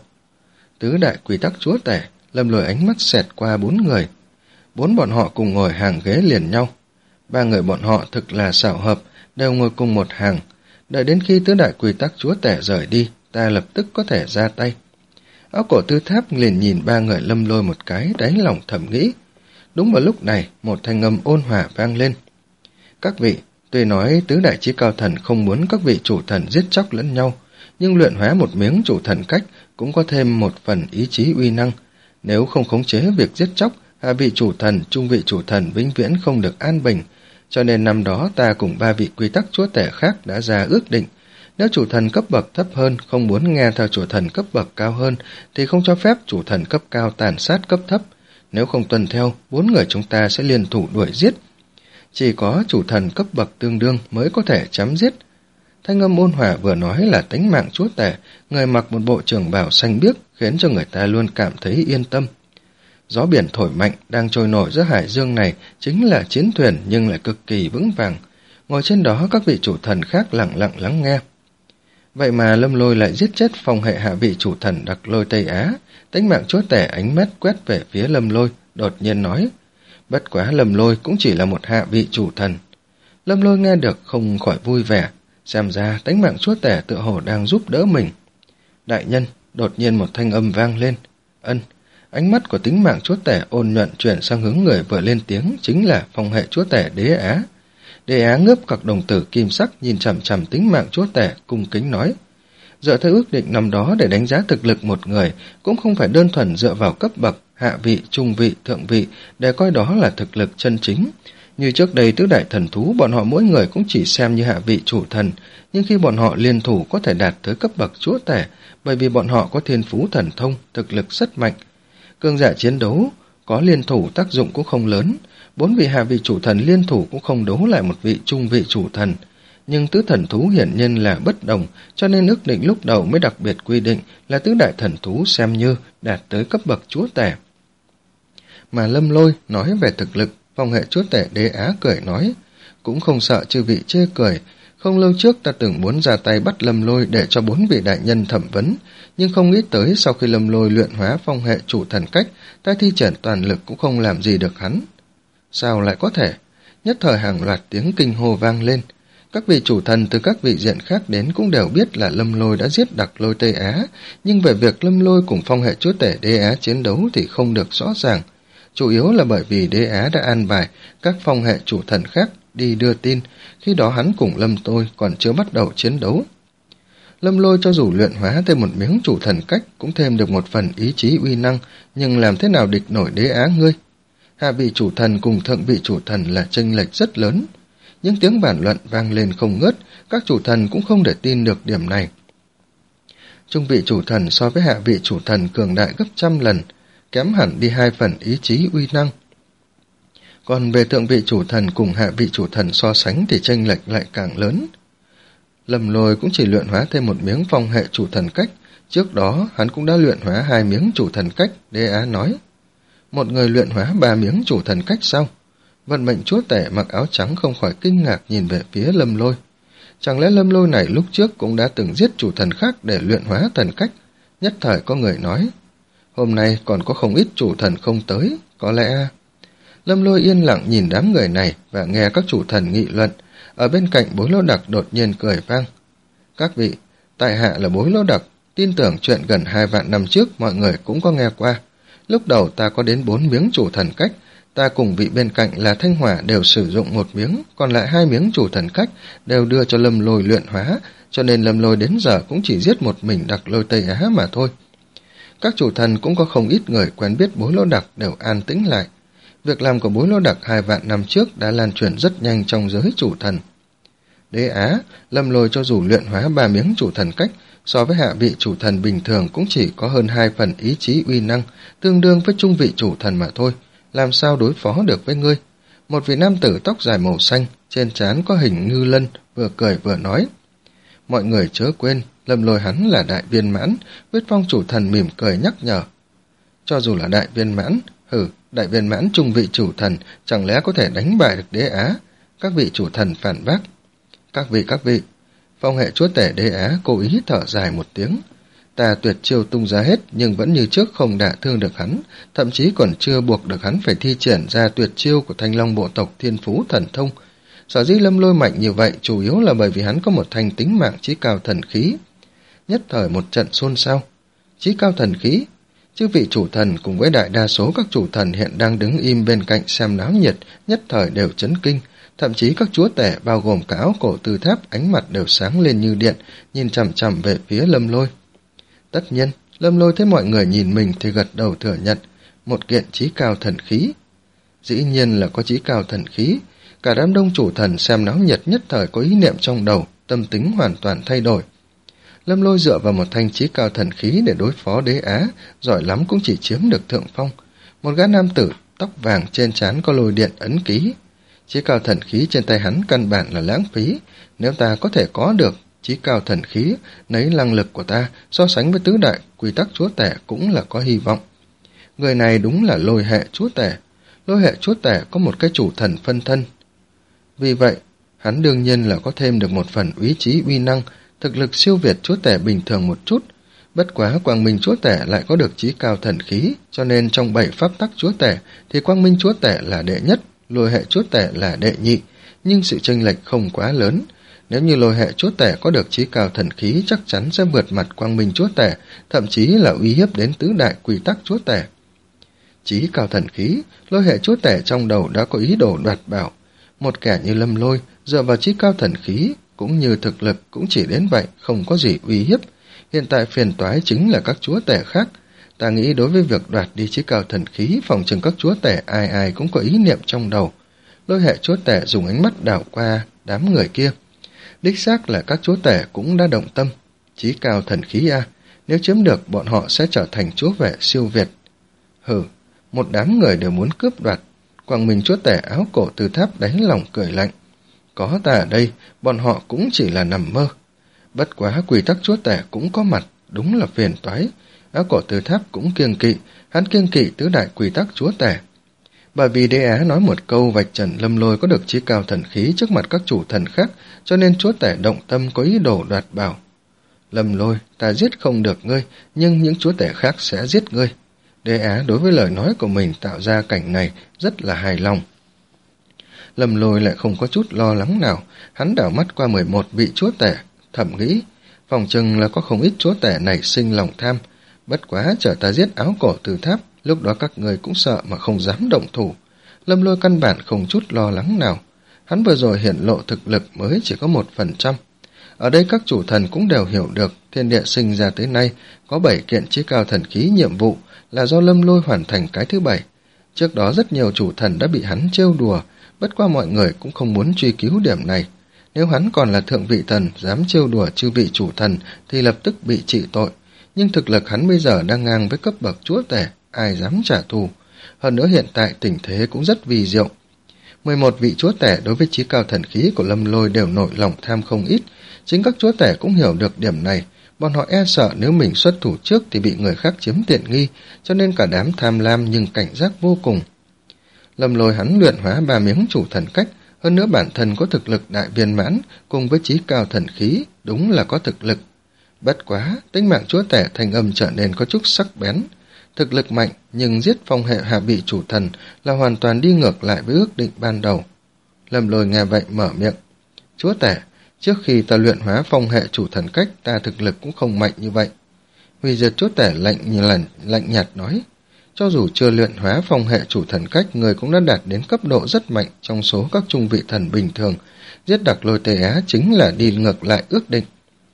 Tứ đại quy tắc Chúa Tể, Lâm Lôi ánh mắt xẹt qua bốn người. Bốn bọn họ cùng ngồi hàng ghế liền nhau. Ba người bọn họ thực là xảo hợp, đều ngồi cùng một hàng. Đợi đến khi tứ đại quy tắc Chúa Tể rời đi, ta lập tức có thể ra tay. Áo Cổ Tư Tháp liền nhìn ba người Lâm Lôi một cái, đáy lòng thầm nghĩ. Đúng vào lúc này, một thanh âm ôn hòa vang lên. Các vị, tuy nói tứ đại chí cao thần không muốn các vị chủ thần giết chóc lẫn nhau, nhưng luyện hóa một miếng chủ thần cách cũng có thêm một phần ý chí uy năng. Nếu không khống chế việc giết chóc, hạ vị chủ thần, trung vị chủ thần vĩnh viễn không được an bình. Cho nên năm đó ta cùng ba vị quy tắc chúa tể khác đã ra ước định. Nếu chủ thần cấp bậc thấp hơn không muốn nghe theo chủ thần cấp bậc cao hơn, thì không cho phép chủ thần cấp cao tàn sát cấp thấp. Nếu không tuân theo, bốn người chúng ta sẽ liên thủ đuổi giết. Chỉ có chủ thần cấp bậc tương đương mới có thể chấm giết. Thanh âm ôn hòa vừa nói là tính mạng chúa tể, người mặc một bộ trường bào xanh biếc khiến cho người ta luôn cảm thấy yên tâm. Gió biển thổi mạnh đang trôi nổi giữa hải dương này chính là chiến thuyền nhưng lại cực kỳ vững vàng. Ngồi trên đó các vị chủ thần khác lặng lặng lắng nghe. Vậy mà Lâm Lôi lại giết chết phong hệ hạ vị chủ thần Đặc Lôi Tây Á. Tính mạng chúa tể ánh mắt quét về phía Lâm Lôi, đột nhiên nói. Bất quá Lâm Lôi cũng chỉ là một hạ vị chủ thần. Lâm Lôi nghe được không khỏi vui vẻ. Xem ra tính mạng chúa tể tựa hồ đang giúp đỡ mình. Đại nhân, đột nhiên một thanh âm vang lên. Ân, ánh mắt của tính mạng chúa tể ôn nhuận chuyển sang hướng người vừa lên tiếng, chính là phong hệ chúa tể Đế Á. Đế Á ngớp cặp đồng tử kim sắc nhìn chằm chằm tính mạng chúa tể, cung kính nói. Dựa theo ước định năm đó để đánh giá thực lực một người, cũng không phải đơn thuần dựa vào cấp bậc, hạ vị, trung vị, thượng vị, để coi đó là thực lực chân chính. Như trước đây tứ đại thần thú, bọn họ mỗi người cũng chỉ xem như hạ vị chủ thần, nhưng khi bọn họ liên thủ có thể đạt tới cấp bậc chúa tể, bởi vì bọn họ có thiên phú thần thông, thực lực rất mạnh. Cường giả chiến đấu, có liên thủ tác dụng cũng không lớn, bốn vị hạ vị chủ thần liên thủ cũng không đấu lại một vị trung vị chủ thần. Nhưng tứ thần thú hiển nhiên là bất đồng, cho nên ước định lúc đầu mới đặc biệt quy định là tứ đại thần thú xem như đạt tới cấp bậc chúa tể. Mà Lâm Lôi nói về thực lực, phong hệ chúa tể Đế Á cười nói, cũng không sợ chư vị chê cười. Không lâu trước ta từng muốn ra tay bắt Lâm Lôi để cho bốn vị đại nhân thẩm vấn, nhưng không nghĩ tới sau khi Lâm Lôi luyện hóa phong hệ chủ thần cách, ta thi triển toàn lực cũng không làm gì được hắn. Sao lại có thể? Nhất thời hàng loạt tiếng kinh hô vang lên. Các vị chủ thần từ các vị diện khác đến cũng đều biết là Lâm Lôi đã giết Đặc Lôi Tây Á, nhưng về việc Lâm Lôi cùng phong hệ chúa tể Đế Á chiến đấu thì không được rõ ràng. Chủ yếu là bởi vì Đế Á đã an bài các phong hệ chủ thần khác đi đưa tin, khi đó hắn cùng Lâm Tôi còn chưa bắt đầu chiến đấu. Lâm Lôi cho dù luyện hóa thêm một miếng chủ thần cách cũng thêm được một phần ý chí uy năng, nhưng làm thế nào địch nổi Đế Á ngươi? Hạ vị chủ thần cùng thượng vị chủ thần là chênh lệch rất lớn. Những tiếng bàn luận vang lên không ngớt, các chủ thần cũng không thể tin được điểm này. Trung vị chủ thần so với hạ vị chủ thần cường đại gấp trăm lần, kém hẳn đi hai phần ý chí uy năng. Còn về thượng vị chủ thần cùng hạ vị chủ thần so sánh thì chênh lệch lại càng lớn. Lâm Lôi cũng chỉ luyện hóa thêm một miếng phong hệ chủ thần cách, trước đó hắn cũng đã luyện hóa hai miếng chủ thần cách, Đế Á nói. Một người luyện hóa ba miếng chủ thần cách sau. Vận mệnh chúa tể mặc áo trắng không khỏi kinh ngạc nhìn về phía Lâm Lôi. Chẳng lẽ Lâm Lôi này lúc trước cũng đã từng giết chủ thần khác để luyện hóa thần cách? Nhất thời có người nói, hôm nay còn có không ít chủ thần không tới, có lẽ... Lâm Lôi yên lặng nhìn đám người này và nghe các chủ thần nghị luận. Ở bên cạnh Bối Lỗ Đặc đột nhiên cười vang. Các vị, tại hạ là Bối Lỗ Đặc, tin tưởng chuyện gần hai vạn năm trước mọi người cũng có nghe qua. Lúc đầu ta có đến bốn miếng chủ thần cách, Ta cùng vị bên cạnh là Thanh Hỏa đều sử dụng một miếng, còn lại hai miếng chủ thần cách đều đưa cho Lâm Lôi luyện hóa, cho nên Lâm Lôi đến giờ cũng chỉ giết một mình Đặc Lôi Tây Á mà thôi. Các chủ thần cũng có không ít người quen biết Bối Lỗ Đặc đều an tĩnh lại. Việc làm của Bối Lỗ Đặc hai vạn năm trước đã lan truyền rất nhanh trong giới chủ thần. Đế Á, Lâm Lôi cho dù luyện hóa ba miếng chủ thần cách, so với hạ vị chủ thần bình thường cũng chỉ có hơn hai phần ý chí uy năng, tương đương với trung vị chủ thần mà thôi, làm sao đối phó được với ngươi? Một vị nam tử tóc dài màu xanh, trên trán có hình ngư lân, vừa cười vừa nói. Mọi người chớ quên, Lâm Lôi hắn là đại viên mãn, Huyết Phong chủ thần mỉm cười nhắc nhở. Cho dù là đại viên mãn, hừ, đại viên mãn trung vị chủ thần, chẳng lẽ có thể đánh bại được Đế Á? Các vị chủ thần phản bác. Các vị các vị, phong hệ chúa tể Đế Á cố ý thở dài một tiếng. Ta tuyệt chiêu tung ra hết nhưng vẫn như trước không đả thương được hắn, thậm chí còn chưa buộc được hắn phải thi triển ra tuyệt chiêu của Thanh Long bộ tộc Thiên Phú thần thông. Sở dĩ Lâm Lôi mạnh như vậy chủ yếu là bởi vì hắn có một thanh tính mạng chí cao thần khí. Nhất thời một trận xôn xao. Chí cao thần khí? Chư vị chủ thần cùng với đại đa số các chủ thần hiện đang đứng im bên cạnh xem náo nhiệt, nhất thời đều chấn kinh. Thậm chí các chúa tể bao gồm cả Áo Cổ Từ Tháp ánh mặt đều sáng lên như điện, nhìn chằm chằm về phía Lâm Lôi. Tất nhiên, Lâm Lôi thấy mọi người nhìn mình thì gật đầu thừa nhận, một kiện chí cao thần khí. Dĩ nhiên là có chí cao thần khí, cả đám đông chủ thần xem náo nhiệt nhất thời có ý niệm trong đầu, tâm tính hoàn toàn thay đổi. Lâm Lôi dựa vào một thanh chí cao thần khí để đối phó Đế Á, giỏi lắm cũng chỉ chiếm được thượng phong. Một gã nam tử, tóc vàng trên trán có lôi điện ấn ký. Chí cao thần khí trên tay hắn căn bản là lãng phí, nếu ta có thể có được chí cao thần khí, nấy năng lực của ta so sánh với tứ đại quy tắc chúa tể cũng là có hy vọng. Người này đúng là lôi hệ chúa tể. Lôi hệ chúa tể có một cái chủ thần phân thân. Vì vậy, hắn đương nhiên là có thêm được một phần ý chí uy năng, thực lực siêu việt chúa tể bình thường một chút. Bất quá Quang Minh chúa tể lại có được chí cao thần khí, cho nên trong bảy pháp tắc chúa tể thì Quang Minh chúa tể là đệ nhất, lôi hệ chúa tể là đệ nhị, nhưng sự chênh lệch không quá lớn. Nếu như lôi hệ chúa tể có được chí cao thần khí chắc chắn sẽ vượt mặt Quang Minh chúa tể, thậm chí là uy hiếp đến tứ đại quy tắc chúa tể. Chí cao thần khí, lôi hệ chúa tể trong đầu đã có ý đồ đoạt bảo. Một kẻ như Lâm Lôi dựa vào chí cao thần khí cũng như thực lực cũng chỉ đến vậy, không có gì uy hiếp. Hiện tại phiền toái chính là các chúa tể khác. Ta nghĩ đối với việc đoạt đi chí cao thần khí, phòng chừng các chúa tể ai ai cũng có ý niệm trong đầu. Lôi hệ chúa tể dùng ánh mắt đảo qua đám người kia. Đích xác là các chúa tể cũng đã động tâm. Chí cao thần khí a, nếu chiếm được bọn họ sẽ trở thành chúa vệ siêu việt. Hừ, một đám người đều muốn cướp đoạt. Quang Minh chúa tể Áo Cổ Từ Tháp đánh lòng cười lạnh. Có ta ở đây, bọn họ cũng chỉ là nằm mơ. Bất quá quy tắc chúa tể cũng có mặt, đúng là phiền toái. Áo Cổ Từ Tháp cũng kiêng kỵ, hắn kiêng kỵ tứ đại quy tắc chúa tể. Bởi vì Đế Á nói một câu vạch trần Lâm Lôi có được chí cao thần khí trước mặt các chủ thần khác, cho nên chúa tể động tâm có ý đồ đoạt bảo. Lâm Lôi, ta giết không được ngươi, nhưng những chúa tể khác sẽ giết ngươi. Đế Á đối với lời nói của mình tạo ra cảnh này rất là hài lòng. Lâm Lôi lại không có chút lo lắng nào, hắn đảo mắt qua mười một vị chúa tể, thầm nghĩ, phòng chừng là có không ít chúa tể nảy sinh lòng tham, bất quá chờ ta giết Áo Cổ Từ Tháp, lúc đó các người cũng sợ mà không dám động thủ. Lâm Lôi căn bản không chút lo lắng nào, hắn vừa rồi hiển lộ thực lực mới chỉ có một phần trăm. Ở đây các chủ thần cũng đều hiểu được, thiên địa sinh ra tới nay có bảy kiện chí cao thần khí nhiệm vụ là do Lâm Lôi hoàn thành cái thứ bảy. Trước đó rất nhiều chủ thần đã bị hắn trêu đùa, bất qua mọi người cũng không muốn truy cứu điểm này. Nếu hắn còn là thượng vị thần dám trêu đùa chư vị chủ thần thì lập tức bị trị tội, nhưng thực lực hắn bây giờ đang ngang với cấp bậc chúa tể, ai dám trả thù. Hơn nữa hiện tại tình thế cũng rất vi diệu. mười một vị chúa tể đối với chí cao thần khí của Lâm Lôi đều nổi lòng tham không ít, chính các chúa tể cũng hiểu được điểm này, bọn họ e sợ nếu mình xuất thủ trước thì bị người khác chiếm tiện nghi, cho nên cả đám tham lam nhưng cảnh giác vô cùng. Lâm Lôi hắn luyện hóa ba miếng chủ thần cách, hơn nữa bản thân có thực lực đại viên mãn, cùng với chí cao thần khí, đúng là có thực lực. Bất quá, tính mạng chúa tể thành âm trở nên có chút sắc bén. Thực lực mạnh, nhưng giết phong hệ hạ vị chủ thần là hoàn toàn đi ngược lại với ước định ban đầu. Lâm Lôi nghe vậy mở miệng. Chúa tể, trước khi ta luyện hóa phong hệ chủ thần cách, ta thực lực cũng không mạnh như vậy. Huy Diệt chúa tể lạnh như lần, lạnh nhạt nói. Cho dù chưa luyện hóa phong hệ chủ thần cách, người cũng đã đạt đến cấp độ rất mạnh trong số các trung vị thần bình thường. Giết Đặc Lôi Tây Á chính là đi ngược lại ước định.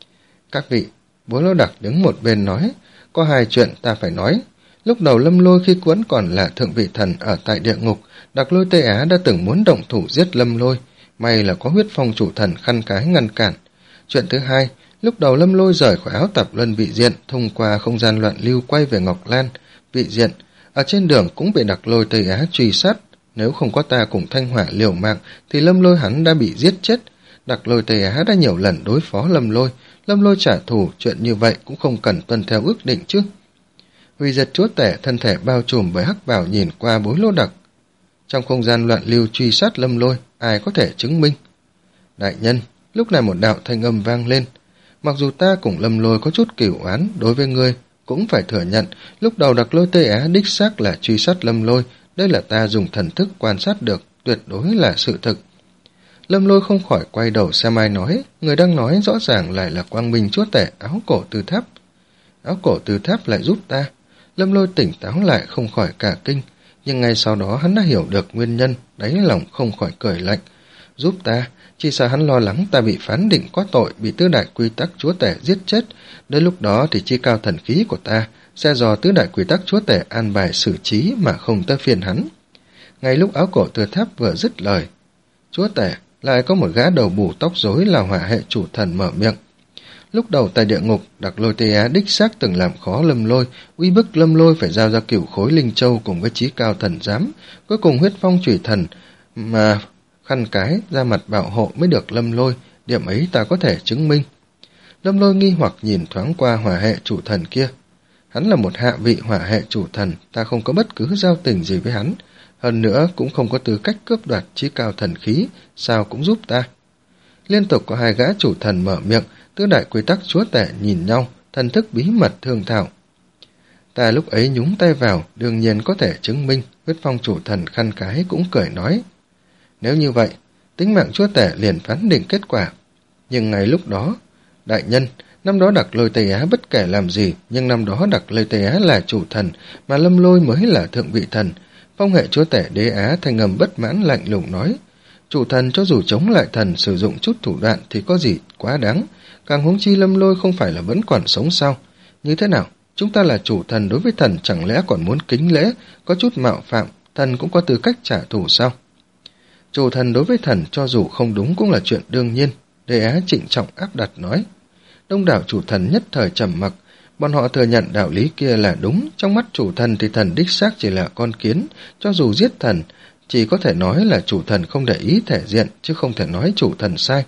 Các vị, Bố Lão Đặc đứng một bên nói, có hai chuyện ta phải nói. Lúc đầu Lâm Lôi khi vẫn còn là thượng vị thần ở tại địa ngục, Đặc Lôi Tây Á đã từng muốn động thủ giết Lâm Lôi, may là có huyết phong chủ thần khăn cái ngăn cản. Chuyện thứ hai, lúc đầu Lâm Lôi rời khỏi áo tập luân vị diện, thông qua không gian loạn lưu quay về Ngọc Lan vị diện, ở trên đường cũng bị Đặc Lôi Tây Á truy sát. Nếu không có ta cùng Thanh Hỏa liều mạng thì Lâm Lôi hắn đã bị giết chết. Đặc Lôi Tây Á đã nhiều lần đối phó Lâm Lôi, Lâm Lôi trả thù, chuyện như vậy cũng không cần tuân theo ước định chứ. Hủy diệt chúa tể thân thể bao trùm bởi hắc bào nhìn qua Bối Lô Đặc. Trong không gian loạn lưu truy sát Lâm Lôi, ai có thể chứng minh? Đại nhân, lúc này một đạo thanh âm vang lên. Mặc dù ta cùng Lâm Lôi có chút cửu oán, đối với ngươi cũng phải thừa nhận, lúc đầu Đặc Lôi Tây Á đích xác là truy sát Lâm Lôi, đây là ta dùng thần thức quan sát được, tuyệt đối là sự thực. Lâm Lôi không khỏi quay đầu xem ai nói, người đang nói rõ ràng lại là Quang Minh chúa tể áo cổ từ tháp. Áo cổ từ tháp lại giúp ta. Lâm Lôi tỉnh táo lại không khỏi cả kinh, nhưng ngay sau đó hắn đã hiểu được nguyên nhân, đáy lòng không khỏi cười lạnh. Giúp ta, chỉ sợ hắn lo lắng ta bị phán định có tội, bị tứ đại quy tắc chúa tể giết chết. Đến lúc đó thì chi cao thần khí của ta sẽ do tứ đại quy tắc chúa tể an bài xử trí mà không tới phiền hắn. Ngay lúc áo cổ từ tháp vừa dứt lời, chúa tể lại có một gã đầu bù tóc rối là hỏa hệ chủ thần mở miệng. Lúc đầu tại địa ngục, Đặc Lôi Tây Á đích xác từng làm khó Lâm Lôi, uy bức Lâm Lôi phải giao ra cửu khối linh châu cùng với chí cao thần giám, cuối cùng huyết phong chủy thần mà khăn cái ra mặt bảo hộ mới được Lâm Lôi, điểm ấy ta có thể chứng minh. Lâm Lôi nghi hoặc nhìn thoáng qua hỏa hệ chủ thần kia. Hắn là một hạ vị hỏa hệ chủ thần, ta không có bất cứ giao tình gì với hắn, hơn nữa cũng không có tư cách cướp đoạt chí cao thần khí, sao cũng giúp ta. Liên tục có hai gã chủ thần mở miệng, tứ đại quy tắc chúa tể nhìn nhau, thần thức bí mật thương thảo. Ta lúc ấy nhúng tay vào, đương nhiên có thể chứng minh, huyết phong chủ thần khăn cái cũng cười nói. Nếu như vậy, tính mạng chúa tể liền phán định kết quả. Nhưng ngay lúc đó, đại nhân, năm đó Đặc Lôi Tây Á bất kể làm gì, nhưng năm đó Đặc Lôi Tây Á là chủ thần, mà Lâm Lôi mới là thượng vị thần. Phong hệ chúa tể Đế Á thanh ngầm bất mãn lạnh lùng nói, chủ thần cho dù chống lại thần sử dụng chút thủ đoạn thì có gì quá đáng, càng huống chi Lâm Lôi không phải là vẫn còn sống sao? Như thế nào? Chúng ta là chủ thần, đối với thần chẳng lẽ còn muốn kính lễ, có chút mạo phạm, thần cũng có tư cách trả thù sao? Chủ thần đối với thần cho dù không đúng cũng là chuyện đương nhiên, Đế Á trịnh trọng áp đặt nói. Đông đảo chủ thần nhất thời trầm mặc, bọn họ thừa nhận đạo lý kia là đúng, trong mắt chủ thần thì thần đích xác chỉ là con kiến, cho dù giết thần, chỉ có thể nói là chủ thần không để ý thể diện, chứ không thể nói chủ thần sai.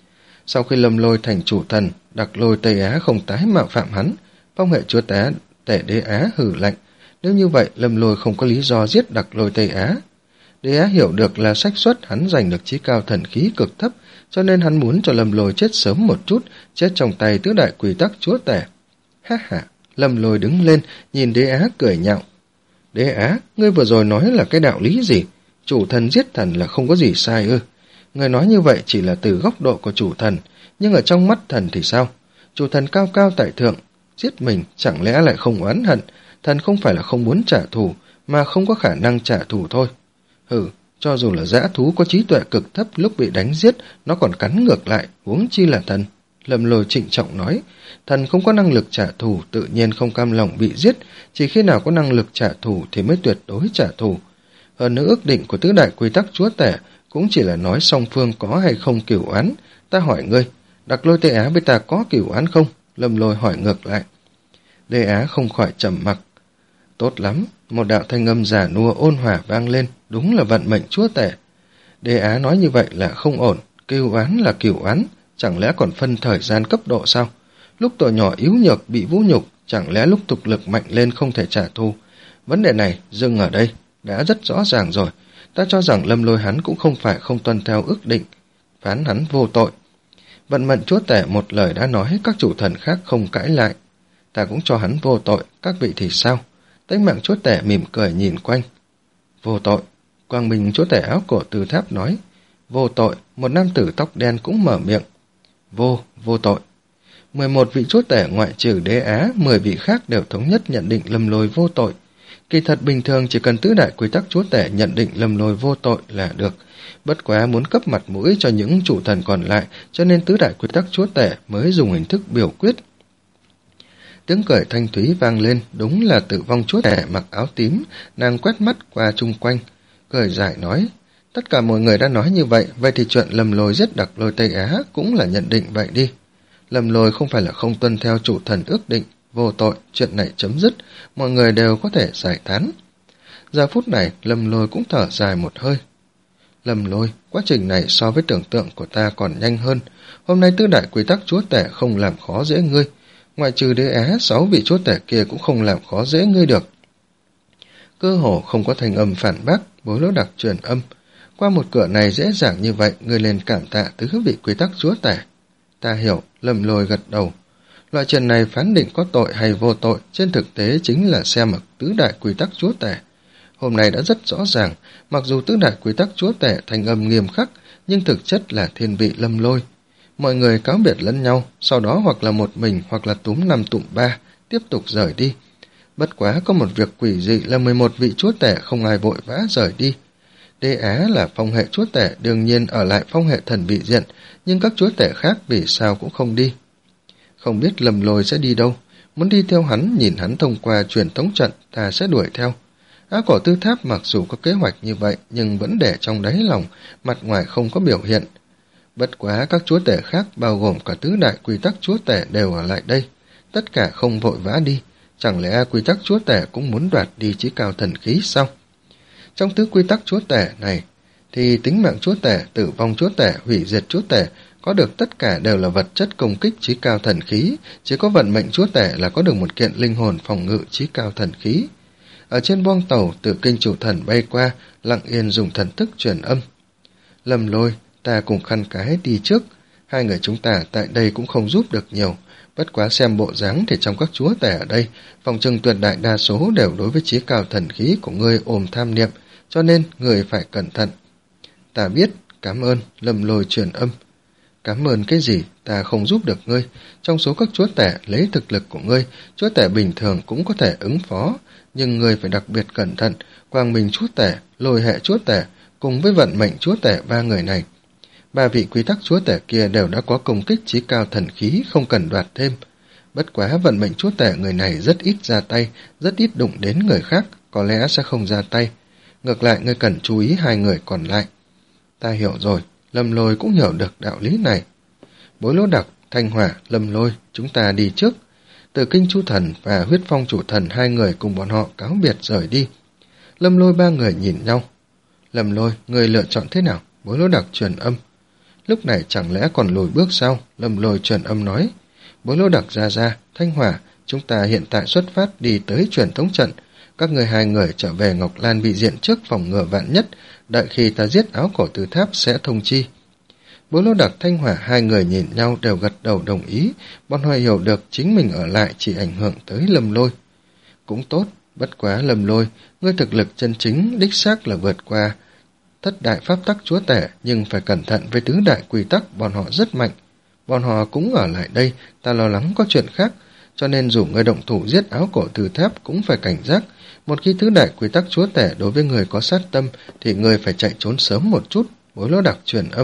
Sau khi Lâm Lôi thành chủ thần, Đặc Lôi Tây Á không tái mạo phạm hắn, phong hệ chúa tể tể Đế Á hử lạnh, nếu như vậy Lâm Lôi không có lý do giết Đặc Lôi Tây Á. Đế Á hiểu được là xác suất hắn giành được chí cao thần khí cực thấp, cho nên hắn muốn cho Lâm Lôi chết sớm một chút, chết trong tay tứ đại quy tắc chúa tể. Ha ha, Lâm Lôi đứng lên, nhìn Đế Á cười nhạo. Đế Á, ngươi vừa rồi nói là cái đạo lý gì? Chủ thần giết thần là không có gì sai ư? Người nói như vậy chỉ là từ góc độ của chủ thần, nhưng ở trong mắt thần thì sao? Chủ thần cao cao tại thượng, giết mình chẳng lẽ lại không oán hận? Thần không phải là không muốn trả thù, mà không có khả năng trả thù thôi. Hừ, cho dù là dã thú có trí tuệ cực thấp, lúc bị đánh giết, nó còn cắn ngược lại, huống chi là thần. Lâm Lôi trịnh trọng nói, thần không có năng lực trả thù, tự nhiên không cam lòng bị giết, chỉ khi nào có năng lực trả thù thì mới tuyệt đối trả thù. Hơn nữa ước định của tứ đại quy tắc chúa tể cũng chỉ là nói song phương có hay không cửu oán. Ta hỏi ngươi, Đặc Lôi Tây Á với ta có cửu oán không? Lâm Lôi hỏi ngược lại. Đế Á không khỏi trầm mặc. Tốt lắm, một đạo thanh âm già nua ôn hòa vang lên, đúng là vận mệnh chúa tể. Đế Á nói như vậy là không ổn, cửu oán là cửu oán, chẳng lẽ còn phân thời gian cấp độ sao? Lúc tuổi nhỏ yếu nhược bị vũ nhục, chẳng lẽ lúc thực lực mạnh lên không thể trả thù? Vấn đề này dừng ở đây đã rất rõ ràng rồi. Ta cho rằng Lâm Lôi hắn cũng không phải không tuân theo ước định, phán hắn vô tội. Vận mệnh chúa tể một lời đã nói, các chủ thần khác không cãi lại. Ta cũng cho hắn vô tội, các vị thì sao? Tánh mạng chúa tể mỉm cười nhìn quanh. Vô tội. Quang Minh chúa tể áo cổ từ tháp nói. Vô tội. Một nam tử tóc đen cũng mở miệng. Vô, vô tội. Mười một vị chúa tể ngoại trừ Đế Á, mười vị khác đều thống nhất nhận định Lâm Lôi vô tội. Kỳ thật bình thường chỉ cần tứ đại quy tắc chúa tể nhận định Lâm Lôi vô tội là được. Bất quá muốn cấp mặt mũi cho những chủ thần còn lại, cho nên tứ đại quy tắc chúa tể mới dùng hình thức biểu quyết. Tiếng cười thanh thúy vang lên, đúng là Tử Vong chúa tể mặc áo tím, nàng quét mắt qua chung quanh, cười dài nói: tất cả mọi người đã nói như vậy, vậy thì chuyện Lâm Lôi giết Đặc Lôi Tây Á cũng là nhận định vậy đi. Lâm Lôi không phải là không tuân theo chủ thần ước định, vô tội, chuyện này chấm dứt, mọi người đều có thể giải tán. Giờ phút này, Lâm Lôi cũng thở dài một hơi. Lâm Lôi, quá trình này so với tưởng tượng của ta còn nhanh hơn. Hôm nay tứ đại quy tắc chúa tể không làm khó dễ ngươi. Ngoại trừ Đế Á, sáu vị chúa tể kia cũng không làm khó dễ ngươi được. Cơ hồ không có thành âm phản bác, Bối Lỗ Đặc truyền âm. Qua một cửa này dễ dàng như vậy, ngươi lên cảm tạ tứ vị quy tắc chúa tể. Ta hiểu, Lâm Lôi gật đầu. Loại chuyện này phán định có tội hay vô tội, trên thực tế chính là xem ở tứ đại quy tắc chúa tể. Hôm nay đã rất rõ ràng, mặc dù tứ đại quy tắc chúa tể thành âm nghiêm khắc, nhưng thực chất là thiên vị Lâm Lôi. Mọi người cáo biệt lẫn nhau, sau đó hoặc là một mình hoặc là túm năm tụm ba, tiếp tục rời đi. Bất quá có một việc quỷ dị là mười một vị chúa tể không ai vội vã rời đi. Đế Á là phong hệ chúa tể, đương nhiên ở lại phong hệ thần vị diện, nhưng các chúa tể khác vì sao cũng không đi. Không biết Lâm Lôi sẽ đi đâu, muốn đi theo hắn, nhìn hắn thông qua truyền tống trận, ta sẽ đuổi theo. Áo Cổ Tư Tháp mặc dù có kế hoạch như vậy, nhưng vẫn để trong đáy lòng, mặt ngoài không có biểu hiện. Bất quá các chúa tể khác, bao gồm cả tứ đại quy tắc chúa tể đều ở lại đây, tất cả không vội vã đi. Chẳng lẽ quy tắc chúa tể cũng muốn đoạt đi chí cao thần khí sao? Trong tứ quy tắc chúa tể này, thì tính mạng chúa tể, tử vong chúa tể, hủy diệt chúa tể, có được tất cả đều là vật chất công kích chí cao thần khí, chỉ có vận mệnh chúa tể là có được một kiện linh hồn phòng ngự chí cao thần khí. Ở trên boong tàu, Tử Kinh chủ thần bay qua, lặng yên dùng thần thức truyền âm. Lâm Lôi, ta cùng Khăn Cái đi trước, hai người chúng ta tại đây cũng không giúp được nhiều, bất quá xem bộ dáng thì trong các chúa tể ở đây, phòng trừng tuyệt đại đa số đều đối với chí cao thần khí của ngươi ôm tham niệm, cho nên người phải cẩn thận. Ta biết, cảm ơn, Lâm Lôi truyền âm. Cảm ơn cái gì, ta không giúp được ngươi. Trong số các chúa tể lấy thực lực của ngươi, chúa tể bình thường cũng có thể ứng phó, nhưng ngươi phải đặc biệt cẩn thận. Quang Minh chúa tể, Lôi hệ chúa tể, cùng với vận mệnh chúa tể ba người này. Ba vị quy tắc chúa tể kia đều đã có công kích chí cao thần khí, không cần đoạt thêm. Bất quá vận mệnh chúa tể người này rất ít ra tay, rất ít đụng đến người khác, có lẽ sẽ không ra tay. Ngược lại ngươi cần chú ý hai người còn lại. Ta hiểu rồi. Lâm Lôi cũng hiểu được đạo lý này. Bối Lỗ Đặc, Thanh Hỏa, Lâm Lôi, chúng ta đi trước. Tử Kinh Chu Thần và Huyết Phong Chủ Thần hai người cùng bọn họ cáo biệt rời đi. Lâm Lôi ba người nhìn nhau. Lâm Lôi, người lựa chọn thế nào? Bối Lỗ Đặc truyền âm. Lúc này chẳng lẽ còn lùi bước sao? Lâm Lôi truyền âm nói. Bối Lỗ Đặc ra ra, Thanh Hỏa, chúng ta hiện tại xuất phát đi tới truyền thống trận. Các người hai người trở về Ngọc Lan bị diện trước phòng ngừa vạn nhất, đợi khi ta giết Áo Cổ Tư Tháp sẽ thông chi. Bối Lỗ Đặc, Thanh Hỏa hai người nhìn nhau đều gật đầu đồng ý, bọn họ hiểu được chính mình ở lại chỉ ảnh hưởng tới Lâm Lôi. Cũng tốt, bất quá Lâm Lôi, ngươi thực lực chân chính đích xác là vượt qua thất đại pháp tắc chúa tể, nhưng phải cẩn thận với tứ đại quy tắc, bọn họ rất mạnh. Bọn họ cũng ở lại đây, ta lo lắng có chuyện khác, cho nên dù ngươi động thủ giết Áo Cổ Tư Tháp cũng phải cảnh giác. Một khi tứ đại quy tắc chúa tể đối với người có sát tâm thì người phải chạy trốn sớm một chút. Bối Lỗ Đặc truyền âm.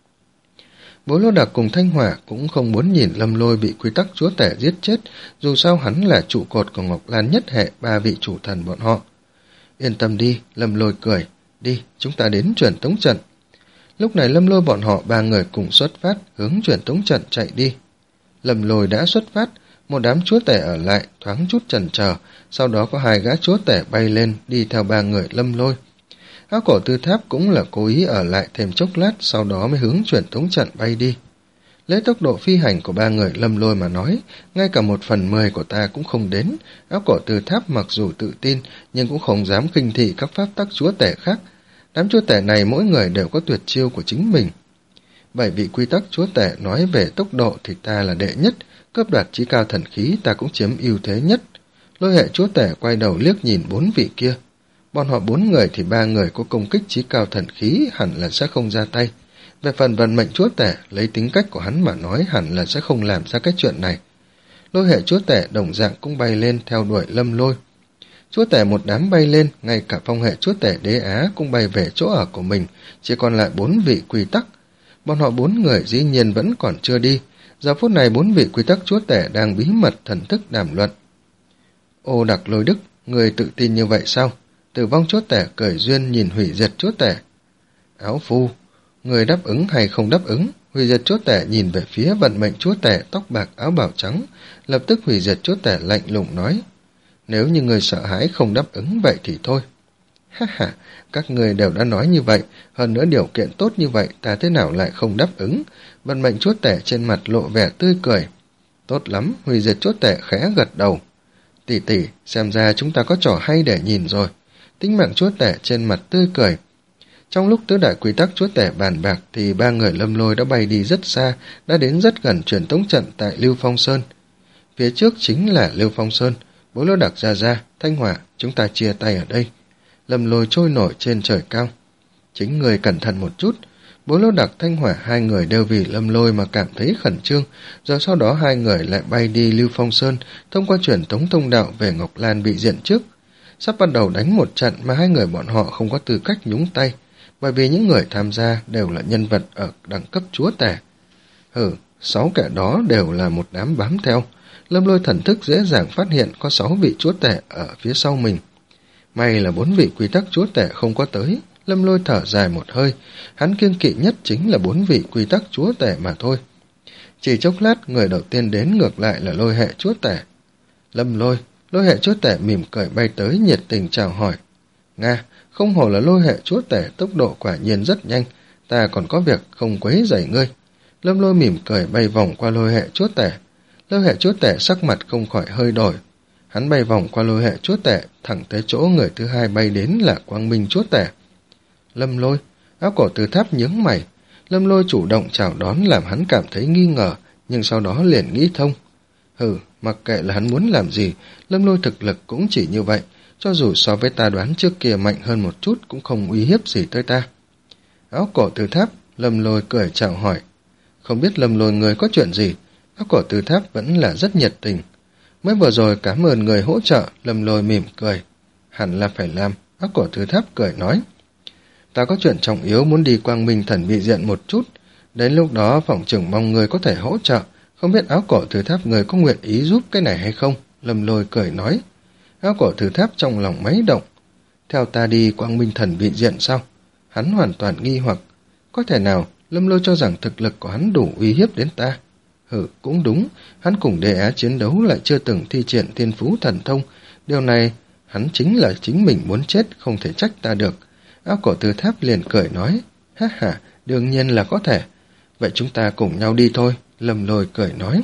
Bối Lỗ Đặc cùng Thanh Hỏa cũng không muốn nhìn Lâm Lôi bị quy tắc chúa tể giết chết, dù sao hắn là trụ cột của Ngọc Lan nhất hệ ba vị chủ thần bọn họ. Yên tâm đi, Lâm Lôi cười. Đi, chúng ta đến truyền tống trận. Lúc này Lâm Lôi bọn họ ba người cùng xuất phát, hướng truyền tống trận chạy đi. Lâm Lôi đã xuất phát, một đám chúa tể ở lại, thoáng chút chần chờ, sau đó có hai gã chúa tể bay lên, đi theo ba người Lâm Lôi. Áo Cổ Tư Tháp cũng là cố ý ở lại thêm chốc lát, sau đó mới hướng truyền tống trận bay đi. Lấy tốc độ phi hành của ba người Lâm Lôi mà nói, ngay cả một phần mười của ta cũng không đến. Áo Cổ Tư Tháp mặc dù tự tin, nhưng cũng không dám khinh thị các pháp tắc chúa tể khác. Đám chúa tể này mỗi người đều có tuyệt chiêu của chính mình. Bảy vị quy tắc chúa tể nói về tốc độ thì ta là đệ nhất, cướp đoạt chí cao thần khí ta cũng chiếm ưu thế nhất. Lôi hệ chúa tể quay đầu liếc nhìn bốn vị kia. Bọn họ bốn người thì ba người có công kích chí cao thần khí hẳn là sẽ không ra tay. Về phần vận mệnh chúa tể, lấy tính cách của hắn mà nói hẳn là sẽ không làm ra cái chuyện này. Lôi hệ chúa tể đồng dạng cũng bay lên theo đuổi Lâm Lôi. Chúa tể một đám bay lên, ngay cả phong hệ chúa tể đế Á cũng bay về chỗ ở của mình, chỉ còn lại bốn vị quy tắc. Bọn họ bốn người dĩ nhiên vẫn còn chưa đi. Giờ phút này bốn vị quy tắc chúa tể đang bí mật thần thức đàm luận. Ô Đặc Lôi Đức, người tự tin như vậy sao? Tử vong chúa tể cười duyên nhìn hủy diệt chúa tể. Áo phu, người đáp ứng hay không đáp ứng? Hủy diệt chúa tể nhìn về phía vận mệnh chúa tể tóc bạc áo bào trắng, lập tức hủy diệt chúa tể lạnh lùng nói. Nếu như người sợ hãi không đáp ứng vậy thì thôi. Ha ha, các người đều đã nói như vậy, hơn nữa điều kiện tốt như vậy ta thế nào lại không đáp ứng? Vận mệnh chúa tể trên mặt lộ vẻ tươi cười. Tốt lắm, hủy diệt chúa tể khẽ gật đầu. Tỷ tỷ, xem ra chúng ta có trò hay để nhìn rồi. Tính mạng chúa tể trên mặt tươi cười. Trong lúc tứ đại quy tắc chúa tể bàn bạc thì ba người Lâm Lôi đã bay đi rất xa, đã đến rất gần truyền tống trận tại Lưu Phong Sơn. Phía trước chính là Lưu Phong Sơn. Bố Lô Đặc ra ra, Thanh Hỏa, chúng ta chia tay ở đây. Lâm Lôi trôi nổi trên trời cao. Chính người cẩn thận một chút. Bố Lô Đặc, Thanh Hỏa hai người đều vì Lâm Lôi mà cảm thấy khẩn trương, rồi sau đó hai người lại bay đi Lưu Phong Sơn, thông qua truyền tống thông đạo về Ngọc Lan bị diện trước. Sắp bắt đầu đánh một trận mà hai người bọn họ không có tư cách nhúng tay, bởi vì những người tham gia đều là nhân vật ở đẳng cấp chúa tể. Hừ, sáu kẻ đó đều là một đám bám theo. Lâm Lôi thần thức dễ dàng phát hiện có sáu vị chúa tể ở phía sau mình. May là bốn vị quy tắc chúa tể không có tới. Lâm Lôi thở dài một hơi, hắn kiêng kỵ nhất chính là bốn vị quy tắc chúa tể mà thôi. Chỉ chốc lát, người đầu tiên đến ngược lại là Lôi hệ chúa tể. Lâm Lôi, Lôi hệ chúa tể mỉm cười bay tới nhiệt tình chào hỏi. Nga, không hổ là Lôi hệ chúa tể, tốc độ quả nhiên rất nhanh, ta còn có việc không quấy rầy ngươi. Lâm Lôi mỉm cười bay vòng qua Lôi hệ chúa tể. Lôi hệ chúa tể sắc mặt không khỏi hơi đổi. Hắn bay vòng qua Lôi hệ chúa tể, thẳng tới chỗ người thứ hai bay đến là Quang Minh chúa tể. Lâm Lôi, áo cổ Từ Tháp nhướng mày. Lâm Lôi chủ động chào đón làm hắn cảm thấy nghi ngờ, nhưng sau đó liền nghĩ thông. Hừ, mặc kệ là hắn muốn làm gì, Lâm Lôi thực lực cũng chỉ như vậy, cho dù so với ta đoán trước kia mạnh hơn một chút cũng không uy hiếp gì tới ta. Áo cổ Từ Tháp, Lâm Lôi cười chào hỏi. Không biết Lâm Lôi người có chuyện gì? Áo cổ Từ Tháp vẫn là rất nhiệt tình. Mới vừa rồi cảm ơn người hỗ trợ, Lâm Lôi mỉm cười. Hẳn là phải làm, áo cổ Từ Tháp cười nói. Ta có chuyện trọng yếu muốn đi Quang Minh Thần Vị Diện một chút, đến lúc đó phỏng chừng mong người có thể hỗ trợ, không biết áo cổ Từ Tháp người có nguyện ý giúp cái này hay không? Lâm Lôi cười nói. Áo cổ Từ Tháp trong lòng máy động. Theo ta đi Quang Minh Thần Vị Diện sao? Hắn hoàn toàn nghi hoặc. Có thể nào Lâm Lôi cho rằng thực lực của hắn đủ uy hiếp đến ta? Hừ, cũng đúng, hắn cùng Đế Á chiến đấu lại chưa từng thi triển thiên phú thần thông, điều này hắn chính là chính mình muốn chết, không thể trách ta được. Áo cổ Từ Tháp liền cười nói, ha ha, đương nhiên là có thể. Vậy chúng ta cùng nhau đi thôi, Lâm Lôi cười nói.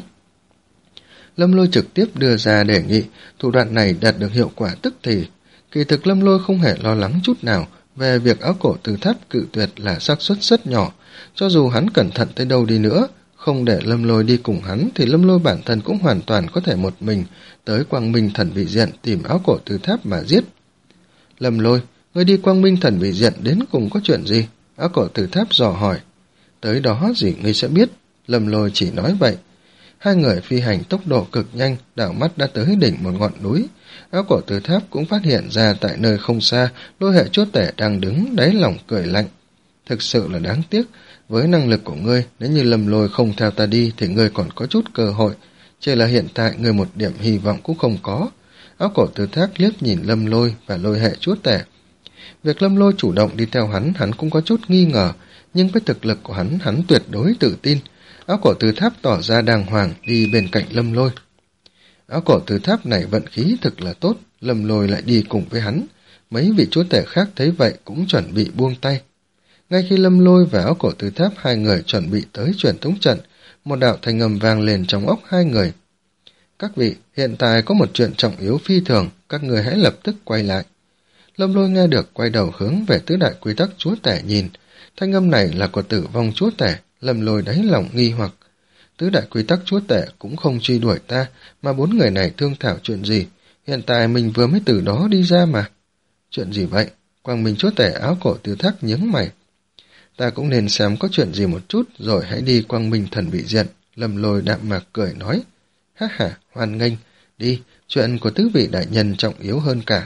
Lâm Lôi trực tiếp đưa ra đề nghị, thủ đoạn này đạt được hiệu quả tức thì. Kỳ thực Lâm Lôi không hề lo lắng chút nào về việc áo cổ Từ Tháp cự tuyệt là xác suất rất nhỏ, cho dù hắn cẩn thận tới đâu đi nữa, không để Lâm Lôi đi cùng hắn thì Lâm Lôi bản thân cũng hoàn toàn có thể một mình tới Quang Minh Thần Vị Diện tìm áo cổ Từ Tháp mà giết. Lâm Lôi, ngươi đi Quang Minh Thần Vị Diện đến cùng có chuyện gì? Áo cổ Từ Tháp dò hỏi. Tới đó gì ngươi sẽ biết, Lâm Lôi chỉ nói vậy. Hai người phi hành tốc độ cực nhanh, đảo mắt đã tới đỉnh một ngọn núi. Áo cổ Từ Tháp cũng phát hiện ra tại nơi không xa, Lôi hệ chúa tể đang đứng, đáy lòng cười lạnh. Thực sự là đáng tiếc, với năng lực của ngươi, nếu như Lâm Lôi không theo ta đi thì ngươi còn có chút cơ hội, chỉ là hiện tại ngươi một điểm hy vọng cũng không có. Áo cổ Từ Tháp liếc nhìn Lâm Lôi và Lôi hệ chúa tể. Việc Lâm Lôi chủ động đi theo hắn, hắn cũng có chút nghi ngờ, nhưng với thực lực của hắn, hắn tuyệt đối tự tin. Áo cổ Từ Tháp tỏ ra đàng hoàng đi bên cạnh Lâm Lôi. Áo cổ Từ Tháp này vận khí thực là tốt, Lâm Lôi lại đi cùng với hắn. Mấy vị chúa tể khác thấy vậy cũng chuẩn bị buông tay. Ngay khi Lâm Lôi và áo cổ Từ Tháp hai người chuẩn bị tới truyền tống trận, một đạo thanh âm vang lên trong óc hai người. Các vị, hiện tại có một chuyện trọng yếu phi thường, các người hãy lập tức quay lại. Lâm Lôi nghe được quay đầu hướng về tứ đại quy tắc chúa tể nhìn. Thanh âm này là của Tử Vong chúa tể, Lâm Lôi đáy lòng nghi hoặc. Tứ đại quy tắc chúa tể cũng không truy đuổi ta, mà bốn người này thương thảo chuyện gì? Hiện tại mình vừa mới từ đó đi ra mà. Chuyện gì vậy? Quang Minh chúa tể áo cổ Từ Tháp nhướng mày. Ta cũng nên xem có chuyện gì một chút rồi hãy đi Quang Minh Thần Vị Diện. Lâm Lôi đạm mạc cười nói. Ha ha, hoan nghênh, đi, chuyện của tứ vị đại nhân trọng yếu hơn cả.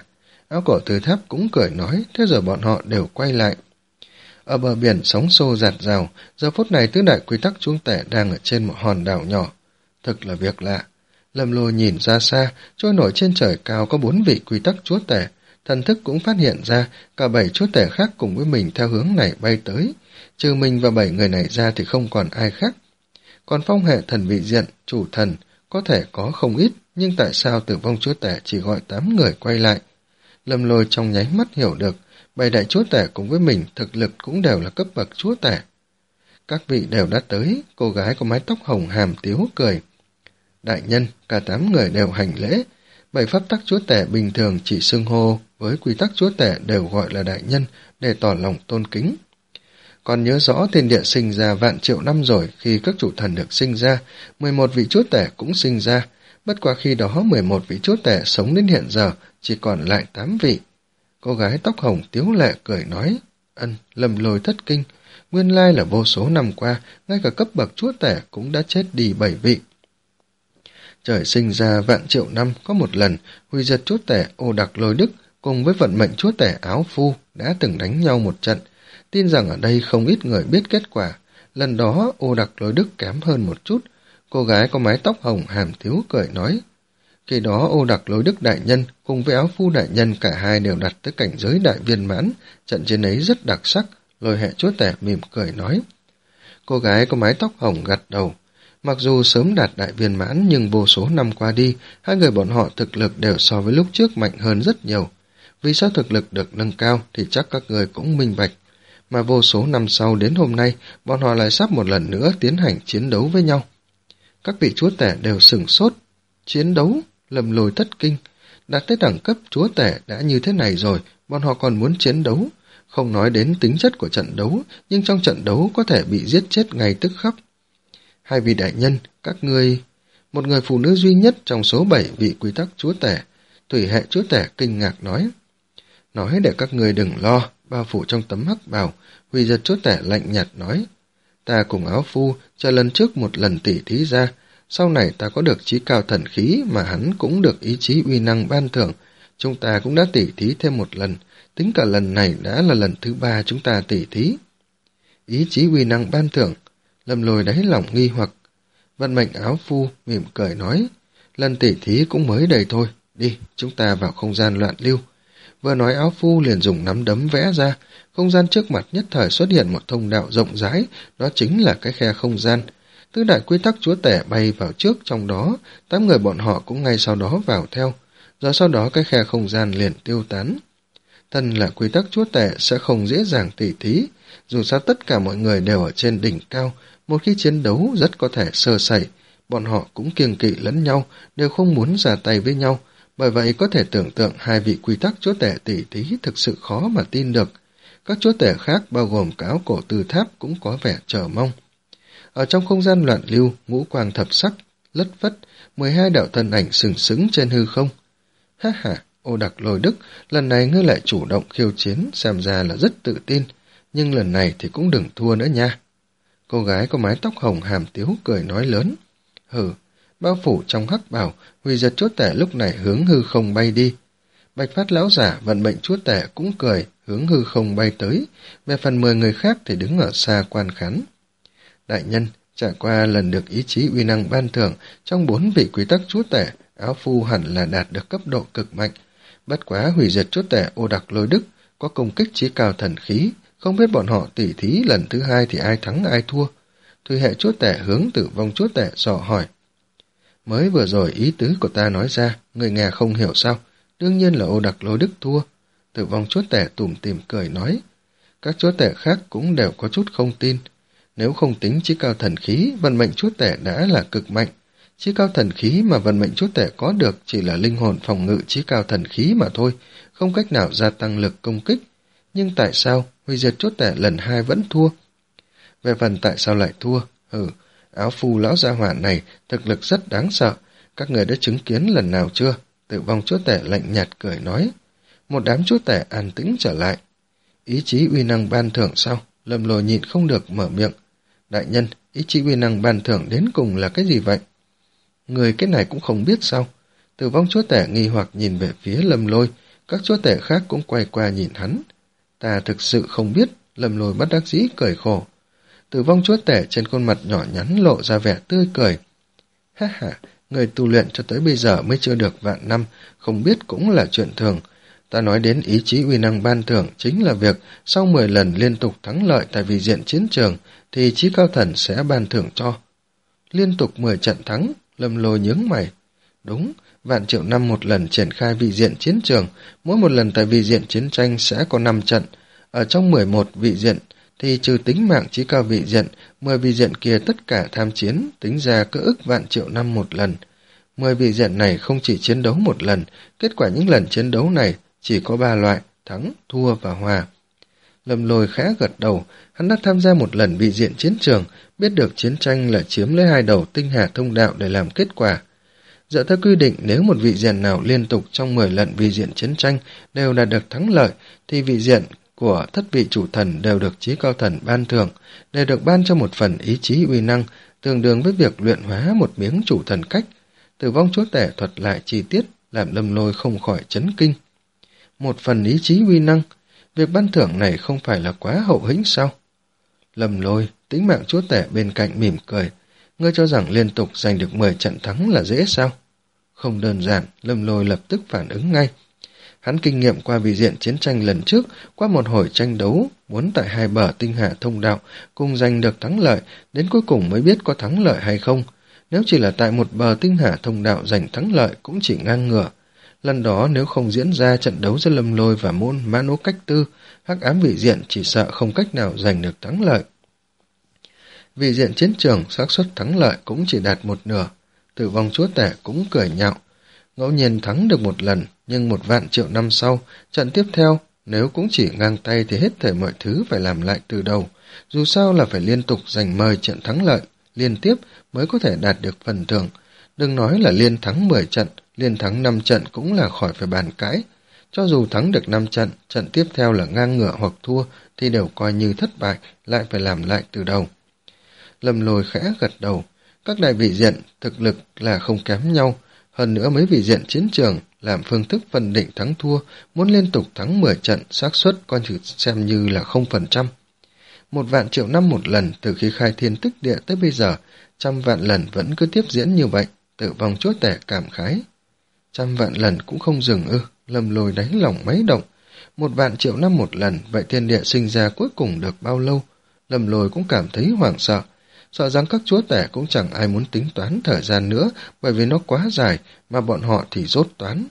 Áo cổ từ tháp cũng cười nói, thế rồi bọn họ đều quay lại. Ở bờ biển sóng xô giạt rào, giờ phút này tứ đại quy tắc chúa tể đang ở trên một hòn đảo nhỏ. Thực là việc lạ. Lâm Lôi nhìn ra xa, trôi nổi trên trời cao có bốn vị quy tắc chúa tể. Thần thức cũng phát hiện ra cả bảy chúa tể khác cùng với mình theo hướng này bay tới. Trừ mình và bảy người này ra thì không còn ai khác. Còn phong hệ thần vị diện, chủ thần, có thể có không ít, nhưng tại sao tử vong chúa tể chỉ gọi tám người quay lại? Lâm Lôi trong nháy mắt hiểu được, bảy đại chúa tể cùng với mình thực lực cũng đều là cấp bậc chúa tể. Các vị đều đã tới, cô gái có mái tóc hồng hàm tiếu cười. Đại nhân, cả tám người đều hành lễ. Bảy pháp tắc chúa tể bình thường chỉ xưng hô, với quy tắc chúa tể đều gọi là đại nhân để tỏ lòng tôn kính. Còn nhớ rõ thiên địa sinh ra vạn triệu năm rồi, khi các chủ thần được sinh ra, mười một vị chúa tể cũng sinh ra. Bất quá khi đó mười một vị chúa tể sống đến hiện giờ, chỉ còn lại tám vị. Cô gái tóc hồng tiếu lệ cười nói, ân, Lâm Lôi thất kinh. Nguyên lai là vô số năm qua, ngay cả cấp bậc chúa tể cũng đã chết đi bảy vị. Trời sinh ra vạn triệu năm có một lần, hủy diệt chúa tể Ô Đặc Lôi Đức cùng với vận mệnh chúa tể Áo Phu đã từng đánh nhau một trận. Tin rằng ở đây không ít người biết kết quả. Lần đó Ô Đặc Lôi Đức kém hơn một chút. Cô gái có mái tóc hồng hàm tiếu cười nói. Khi đó Ô Đặc Lôi Đức đại nhân cùng với Áo Phu đại nhân cả hai đều đặt tới cảnh giới đại viên mãn. Trận chiến ấy rất đặc sắc. Lôi hệ chúa tể mỉm cười nói. Cô gái có mái tóc hồng gật đầu. Mặc dù sớm đạt đại viên mãn nhưng vô số năm qua đi, hai người bọn họ thực lực đều so với lúc trước mạnh hơn rất nhiều. Vì sao thực lực được nâng cao thì chắc các người cũng minh bạch. Mà vô số năm sau đến hôm nay, bọn họ lại sắp một lần nữa tiến hành chiến đấu với nhau. Các vị chúa tể đều sửng sốt. Chiến đấu, Lâm Lôi thất kinh. Đạt tới đẳng cấp chúa tể đã như thế này rồi, bọn họ còn muốn chiến đấu. Không nói đến tính chất của trận đấu, nhưng trong trận đấu có thể bị giết chết ngay tức khắc. Hai vị đại nhân, các ngươi... Một người phụ nữ duy nhất trong số bảy vị quy tắc chúa tể, thủy hệ chúa tể kinh ngạc nói. Nói để các ngươi đừng lo, bao phủ trong tấm hắc bào, hủy diệt chúa tể lạnh nhạt nói. Ta cùng Áo Phu chờ lần trước một lần tỉ thí ra, sau này ta có được trí cao thần khí mà hắn cũng được ý chí uy năng ban thưởng. Chúng ta cũng đã tỉ thí thêm một lần, tính cả lần này đã là lần thứ ba chúng ta tỉ thí. Ý chí uy năng ban thưởng, Lâm Lôi đáy lòng nghi hoặc. Vận mệnh Áo Phu mỉm cười nói, lần tỉ thí cũng mới đây thôi, đi, chúng ta vào không gian loạn lưu. Vừa nói Áo Phu liền dùng nắm đấm vẽ ra, không gian trước mặt nhất thời xuất hiện một thông đạo rộng rãi, đó chính là cái khe không gian. Tứ đại quy tắc chúa tể bay vào trước trong đó, tám người bọn họ cũng ngay sau đó vào theo, rồi sau đó cái khe không gian liền tiêu tán. Thân là quy tắc chúa tể sẽ không dễ dàng tỉ thí, dù sao tất cả mọi người đều ở trên đỉnh cao, một khi chiến đấu rất có thể sơ sẩy, bọn họ cũng kiêng kỵ lẫn nhau, đều không muốn ra tay với nhau, bởi vậy có thể tưởng tượng hai vị quy tắc chúa tể tỉ thí thực sự khó mà tin được. Các chúa tể khác bao gồm cả Áo Cổ Từ Tháp cũng có vẻ chờ mong. Ở trong không gian loạn lưu, ngũ quang thập sắc, lất vất, mười hai đạo thân ảnh sừng sững trên hư không. Ha ha, Ô Đặc Lôi Đức, lần này ngươi lại chủ động khiêu chiến, xem ra là rất tự tin, nhưng lần này thì cũng đừng thua nữa nha. Cô gái có mái tóc hồng hàm tiếu cười nói lớn. Hừ, bao phủ trong hắc bào, hủy diệt chúa tể lúc này hướng hư không bay đi. Bạch Phát lão giả vận mệnh chúa tể cũng cười, hướng hư không bay tới, về phần mười người khác thì đứng ở xa quan khán. Đại nhân, trải qua lần được ý chí uy năng ban thưởng, trong bốn vị quy tắc chúa tể, Áo Phu hẳn là đạt được cấp độ cực mạnh. Bất quá hủy diệt chúa tể Ô Đặc Lôi Đức có công kích chí cao thần khí, không biết bọn họ tỉ thí lần thứ hai thì ai thắng ai thua. Thủy hệ chúa tể hướng tử vong chúa tể dò hỏi. Mới vừa rồi ý tứ của ta nói ra, người nghe không hiểu sao, đương nhiên là Ô Đặc Lôi Đức thua. Tử vong chúa tể tủm tỉm cười nói. Các chúa tể khác cũng đều có chút không tin. Nếu không tính chí cao thần khí, vận mệnh chúa tể đã là cực mạnh. Chí cao thần khí mà vận mệnh chúa tể có được chỉ là linh hồn phòng ngự chí cao thần khí mà thôi, không cách nào gia tăng lực công kích. Nhưng tại sao hủy diệt chúa tể lần hai vẫn thua? Về phần tại sao lại thua? Ừ, Áo Phu lão gia hỏa này thực lực rất đáng sợ. Các người đã chứng kiến lần nào chưa? Tử vong chúa tể lạnh nhạt cười nói. Một đám chúa tể an tĩnh trở lại. Ý chí uy năng ban thưởng sao? Lâm Lôi nhịn không được mở miệng. Đại nhân, ý chí uy năng ban thưởng đến cùng là cái gì vậy? Người cái này cũng không biết sao? Tử vong chúa tể nghi hoặc nhìn về phía Lâm Lôi, Các chúa tể khác cũng quay qua nhìn hắn. Ta thực sự không biết, Lâm Lôi bất đắc dĩ cười khổ. Tử vong chúa tể trên khuôn mặt nhỏ nhắn lộ ra vẻ tươi cười. Ha ha, người tu luyện cho tới bây giờ mới chưa được vạn năm, không biết cũng là chuyện thường. Ta nói đến ý chí uy năng ban thưởng chính là việc sau mười lần liên tục thắng lợi tại vị diện chiến trường thì chí cao thần sẽ ban thưởng cho. Liên tục mười trận thắng, Lâm Lôi nhướng mày. Đúng, vạn triệu năm một lần triển khai vị diện chiến trường, mỗi một lần tại vị diện chiến tranh sẽ có năm trận. Ở trong mười một vị diện thì trừ tính mạng chí cao vị diện, mười vị diện kia tất cả tham chiến, tính ra cỡ ức vạn triệu năm một lần. mười vị diện này không chỉ chiến đấu một lần, kết quả những lần chiến đấu này chỉ có ba loại, thắng, thua và hòa. Lâm Lôi khẽ gật đầu, hắn đã tham gia một lần vị diện chiến trường, biết được chiến tranh là chiếm lấy hai đầu tinh hà thông đạo để làm kết quả. Dựa theo quy định, nếu một vị diện nào liên tục trong mười lần vị diện chiến tranh đều đạt được thắng lợi, thì vị diện của thất vị chủ thần đều được chí cao thần ban thưởng, đều được ban cho một phần ý chí uy năng, tương đương với việc luyện hóa một miếng chủ thần cách. Tử vong chúa tể thuật lại chi tiết, làm Lâm Lôi không khỏi chấn kinh. Một phần ý chí uy năng, việc ban thưởng này không phải là quá hậu hĩnh sao? Lâm Lôi, tính mạng chúa tể bên cạnh mỉm cười. Ngươi cho rằng liên tục giành được mười trận thắng là dễ sao? Không đơn giản, Lâm Lôi lập tức phản ứng ngay. Hắn kinh nghiệm qua vị diện chiến tranh lần trước, qua một hồi tranh đấu, muốn tại hai bờ tinh hà thông đạo, cùng giành được thắng lợi, đến cuối cùng mới biết có thắng lợi hay không. Nếu chỉ là tại một bờ tinh hà thông đạo giành thắng lợi cũng chỉ ngang ngửa. Lần đó nếu không diễn ra trận đấu giữa Lâm Lôi và môn Mã Nỗ Cách Tư, hắc ám vị diện chỉ sợ không cách nào giành được thắng lợi. Vị diện chiến trường xác suất thắng lợi cũng chỉ đạt một nửa. Tử vong chúa tể cũng cười nhạo. Ngẫu nhiên thắng được một lần, nhưng một vạn triệu năm sau, trận tiếp theo, nếu cũng chỉ ngang tay thì hết thảy mọi thứ phải làm lại từ đầu. Dù sao là phải liên tục giành mười trận thắng lợi, liên tiếp mới có thể đạt được phần thưởng. Đừng nói là liên thắng mười trận, liên thắng năm trận cũng là khỏi phải bàn cãi. Cho dù thắng được năm trận, trận tiếp theo là ngang ngửa hoặc thua thì đều coi như thất bại, lại phải làm lại từ đầu. Lâm Lôi khẽ gật đầu, các đại vị diện thực lực là không kém nhau, hơn nữa mấy vị diện chiến trường làm phương thức phân định thắng thua, muốn liên tục thắng mười trận xác suất coi thử xem như là không phần trăm. Một vạn triệu năm một lần từ khi khai thiên tích địa tới bây giờ, trăm vạn lần vẫn cứ tiếp diễn như vậy, Tử vong chúa tể cảm khái. Trăm vạn lần cũng không dừng ư, Lâm Lôi đáy lòng mấy động. Một vạn triệu năm một lần, vậy thiên địa sinh ra cuối cùng được bao lâu? Lâm Lôi cũng cảm thấy hoảng sợ, sợ rằng các chúa tể cũng chẳng ai muốn tính toán thời gian nữa, bởi vì nó quá dài, mà bọn họ thì rốt toán.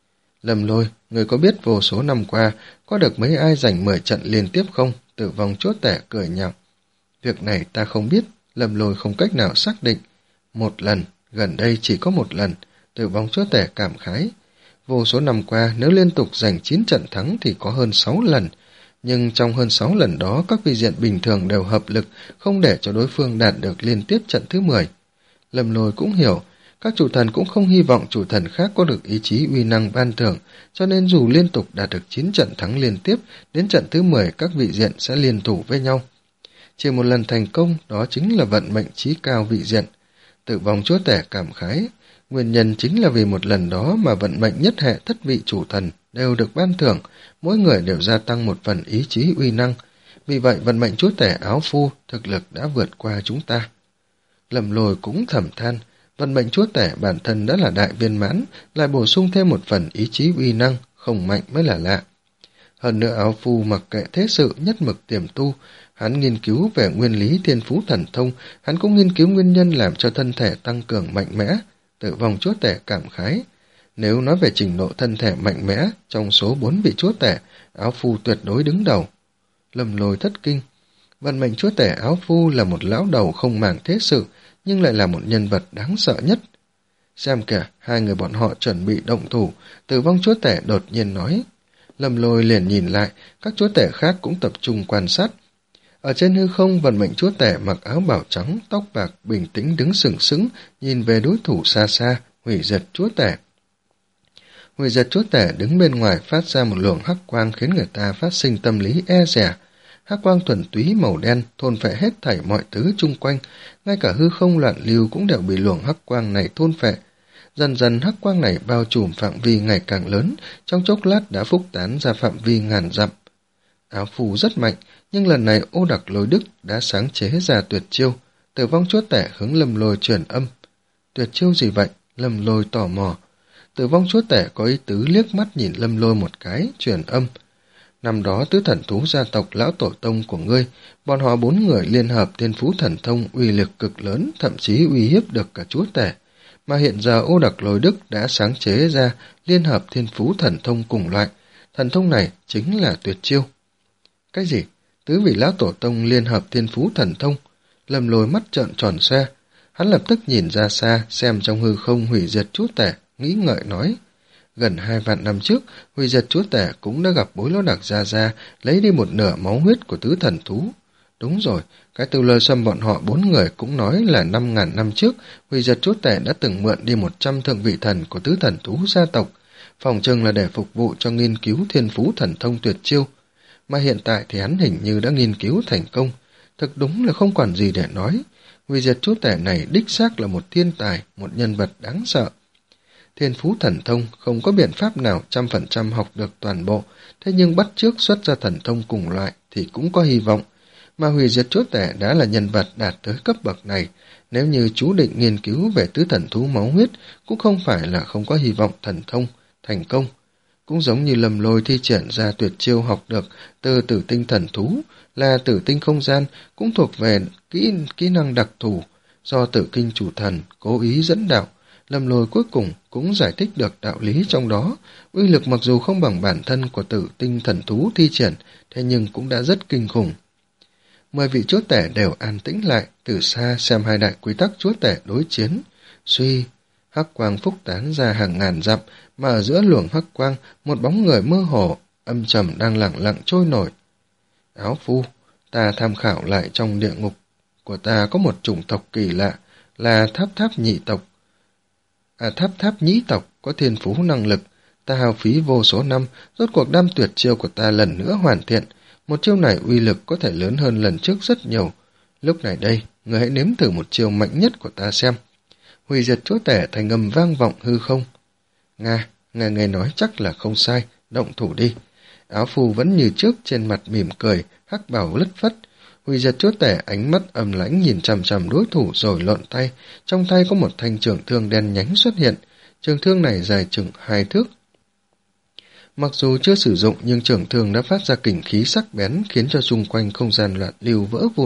Lâm Lôi, người có biết vô số năm qua, có được mấy ai giành mười trận liên tiếp không? Tử vong chúa tể cười nhạo. Việc này ta không biết, Lâm Lôi không cách nào xác định. Một lần, gần đây chỉ có một lần, Tử vong chúa tể cảm khái. Vô số năm qua, nếu liên tục giành chín trận thắng thì có hơn sáu lần. Nhưng trong hơn sáu lần đó, các vị diện bình thường đều hợp lực, không để cho đối phương đạt được liên tiếp trận thứ mười. Lâm Lôi cũng hiểu, các chủ thần cũng không hy vọng chủ thần khác có được ý chí uy năng ban thưởng, cho nên dù liên tục đạt được chín trận thắng liên tiếp, đến trận thứ mười các vị diện sẽ liên thủ với nhau. Chỉ một lần thành công, đó chính là vận mệnh chí cao vị diện. Tử vong chúa tể cảm khái, nguyên nhân chính là vì một lần đó mà vận mệnh nhất hệ thất vị chủ thần đều được ban thưởng, mỗi người đều gia tăng một phần ý chí uy năng. Vì vậy vận mệnh chúa tể áo phu thực lực đã vượt qua chúng ta. Lâm Lôi cũng thầm than, vận mệnh chúa tể bản thân đã là đại viên mãn, lại bổ sung thêm một phần ý chí uy năng, không mạnh mới là lạ. Hơn nữa áo phu mặc kệ thế sự nhất mực tiềm tu, hắn nghiên cứu về nguyên lý thiên phú thần thông, hắn cũng nghiên cứu nguyên nhân làm cho thân thể tăng cường mạnh mẽ. Tử vong chúa tể cảm khái, nếu nói về trình độ thân thể mạnh mẽ, trong số bốn vị chúa tể, áo phu tuyệt đối đứng đầu. Lâm Lôi thất kinh, vận mệnh chúa tể áo phu là một lão đầu không màng thế sự, nhưng lại là một nhân vật đáng sợ nhất. Xem kìa, hai người bọn họ chuẩn bị động thủ, Tử vong chúa tể đột nhiên nói. Lâm Lôi liền nhìn lại, các chúa tể khác cũng tập trung quan sát. Ở trên hư không, vận mệnh chúa tể mặc áo bào trắng, tóc bạc, bình tĩnh đứng sừng sững, nhìn về đối thủ xa xa, hủy diệt chúa tể. Hủy diệt chúa tể đứng bên ngoài phát ra một luồng hắc quang khiến người ta phát sinh tâm lý e dè. Hắc quang thuần túy màu đen thôn phệ hết thảy mọi thứ chung quanh, ngay cả hư không loạn lưu cũng đều bị luồng hắc quang này thôn phệ. Dần dần hắc quang này bao trùm phạm vi ngày càng lớn, trong chốc lát đã phúc tán ra phạm vi ngàn dặm. Áo phù rất mạnh, nhưng lần này Ô Đặc Lôi Đức đã sáng chế ra tuyệt chiêu. Tử Vong Chúa Tể hướng Lâm Lôi truyền âm. Tuyệt chiêu gì vậy? Lâm Lôi tò mò. Tử Vong Chúa Tể có ý tứ liếc mắt nhìn Lâm Lôi một cái, truyền âm. Năm đó tứ thần thú gia tộc lão tổ tông của ngươi, bọn họ bốn người liên hợp thiên phú thần thông uy lực cực lớn, thậm chí uy hiếp được cả chúa tể. Mà hiện giờ Ô Đặc Lôi Đức đã sáng chế ra liên hợp thiên phú thần thông cùng loại. Thần thông này chính là tuyệt chiêu. Cái gì? Tứ vị lão tổ tông liên hợp thiên phú thần thông? Lâm Lôi mắt trợn tròn xoe. Hắn lập tức nhìn ra xa, xem trong hư không hủy diệt chúa tể, nghĩ ngợi nói. Gần hai vạn năm trước, hủy diệt chúa tể cũng đã gặp Bối Lão Đặc Gia Gia, lấy đi một nửa máu huyết của tứ thần thú. Đúng rồi, cái từ lời xâm bọn họ bốn người cũng nói là năm ngàn năm trước, hủy diệt chúa tể đã từng mượn đi một trăm thượng vị thần của tứ thần thú gia tộc, phòng chừng là để phục vụ cho nghiên cứu thiên phú thần thông tuyệt chiêu. Mà hiện tại thì hắn hình như đã nghiên cứu thành công, thực đúng là không còn gì để nói. Hủy diệt chúa tể này đích xác là một thiên tài, một nhân vật đáng sợ. Thiên phú thần thông không có biện pháp nào trăm phần trăm học được toàn bộ, thế nhưng bắt chước xuất ra thần thông cùng loại thì cũng có hy vọng. Mà hủy diệt chúa tể đã là nhân vật đạt tới cấp bậc này, nếu như chú định nghiên cứu về tứ thần thú máu huyết cũng không phải là không có hy vọng thần thông thành công. Cũng giống như Lâm Lôi thi triển ra tuyệt chiêu học được từ tử tinh thần thú là tử tinh không gian, cũng thuộc về kỹ, kỹ năng đặc thù do tử kinh chủ thần cố ý dẫn đạo. Lâm Lôi cuối cùng cũng giải thích được đạo lý trong đó, uy lực mặc dù không bằng bản thân của tử tinh thần thú thi triển, thế nhưng cũng đã rất kinh khủng. Mười vị chúa tể đều an tĩnh lại, từ xa xem hai đại quy tắc chúa tể đối chiến. Suy, hắc quang phúc tán ra hàng ngàn dặm, mà ở giữa luồng hắc quang, một bóng người mơ hồ, âm trầm đang lặng lặng trôi nổi. Áo phu, ta tham khảo lại trong địa ngục của ta có một chủng tộc kỳ lạ, là tháp tháp nhị tộc. À, tháp tháp nhĩ tộc có thiên phú năng lực, ta hao phí vô số năm, rốt cuộc đam tuyệt chiêu của ta lần nữa hoàn thiện. Một chiêu này uy lực có thể lớn hơn lần trước rất nhiều. Lúc này đây, người hãy nếm thử một chiêu mạnh nhất của ta xem. Hủy diệt chúa tể thành âm vang vọng hư không. Nga, ngài nghe nói chắc là không sai, động thủ đi. Áo phù vẫn như trước, trên mặt mỉm cười, hắc bào lất phất. Hủy diệt chúa tể ánh mắt âm lãnh nhìn chằm chằm đối thủ rồi lộn tay, trong tay có một thanh trường thương đen nhánh xuất hiện. Trường thương này dài chừng hai thước. Mặc dù chưa sử dụng nhưng trường thương đã phát ra kình khí sắc bén, khiến cho xung quanh không gian loạn lưu vỡ vụn.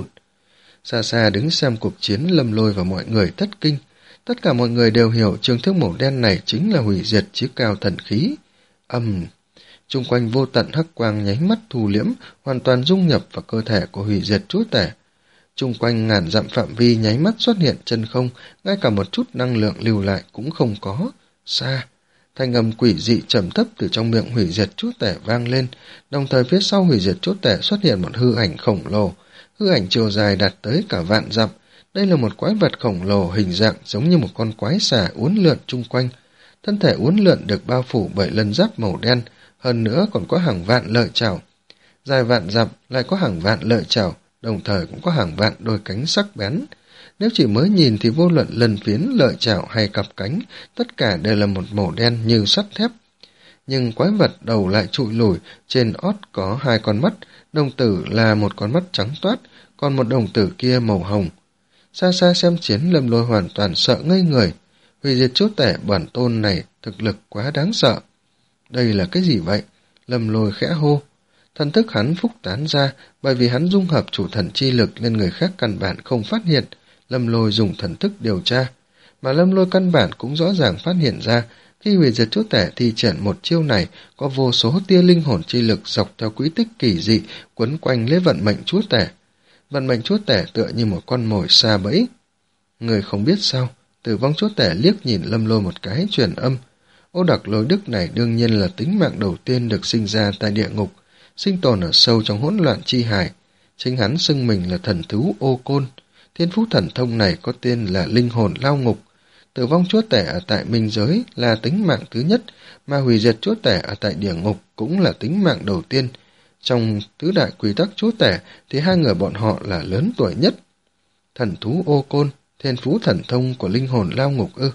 Xa xa đứng xem cuộc chiến, Lâm Lôi và mọi người thất kinh. Tất cả mọi người đều hiểu trường thương màu đen này chính là hủy diệt chí cao thần khí. Âm Trung quanh vô tận hắc quang nháy mắt thu liễm, hoàn toàn dung nhập vào cơ thể của hủy diệt chúa tể. Trung quanh ngàn dặm phạm vi nháy mắt xuất hiện chân không, ngay cả một chút năng lượng lưu lại cũng không có. Xa, thanh âm quỷ dị trầm thấp từ trong miệng hủy diệt chúa tể vang lên, đồng thời phía sau hủy diệt chúa tể xuất hiện một hư ảnh khổng lồ. Hư ảnh chiều dài đạt tới cả vạn dặm. Đây là một quái vật khổng lồ hình dạng giống như một con quái xà uốn lượn chung quanh. Thân thể uốn lượn được bao phủ bởi lân giáp màu đen, hơn nữa còn có hàng vạn lợi chảo. Dài vạn dặm lại có hàng vạn lợi chảo, đồng thời cũng có hàng vạn đôi cánh sắc bén. Nếu chỉ mới nhìn thì vô luận lần phiến, lợi chảo hay cặp cánh, tất cả đều là một màu đen như sắt thép. Nhưng quái vật đầu lại trụi lùi, trên ót có hai con mắt, đồng tử là một con mắt trắng toát, còn một đồng tử kia màu hồng. Xa xa xem chiến, Lâm Lôi hoàn toàn sợ ngây người. Hủy diệt chúa tể bản tôn này thực lực quá đáng sợ. Đây là cái gì vậy? Lâm Lôi khẽ hô. Thần thức hắn phúc tán ra, bởi vì hắn dung hợp chủ thần chi lực nên người khác căn bản không phát hiện. Lâm Lôi dùng thần thức điều tra, mà Lâm Lôi căn bản cũng rõ ràng phát hiện ra, khi hủy diệt chúa tể thi triển một chiêu này, có vô số tia linh hồn chi lực dọc theo quỹ tích kỳ dị quấn quanh lấy vận mệnh chúa tể. Vận mệnh chúa tể tựa như một con mồi xa bẫy. Người không biết sao, Tử Vong chúa tể liếc nhìn Lâm Lôi một cái, truyền âm. Ô Đặc Lôi Đức này đương nhiên là tính mạng đầu tiên được sinh ra tại địa ngục, sinh tồn ở sâu trong hỗn loạn chi hải. Chính hắn xưng mình là thần thú Ô Côn. Thiên phú thần thông này có tên là linh hồn lao ngục. Tử Vong chúa tể ở tại minh giới là tính mạng thứ nhất, mà hủy diệt chúa tể ở tại địa ngục cũng là tính mạng đầu tiên. Trong tứ đại quy tắc chúa tể thì hai người bọn họ là lớn tuổi nhất. Thần thú Ô Côn, thiên phú thần thông của linh hồn lao ngục ư?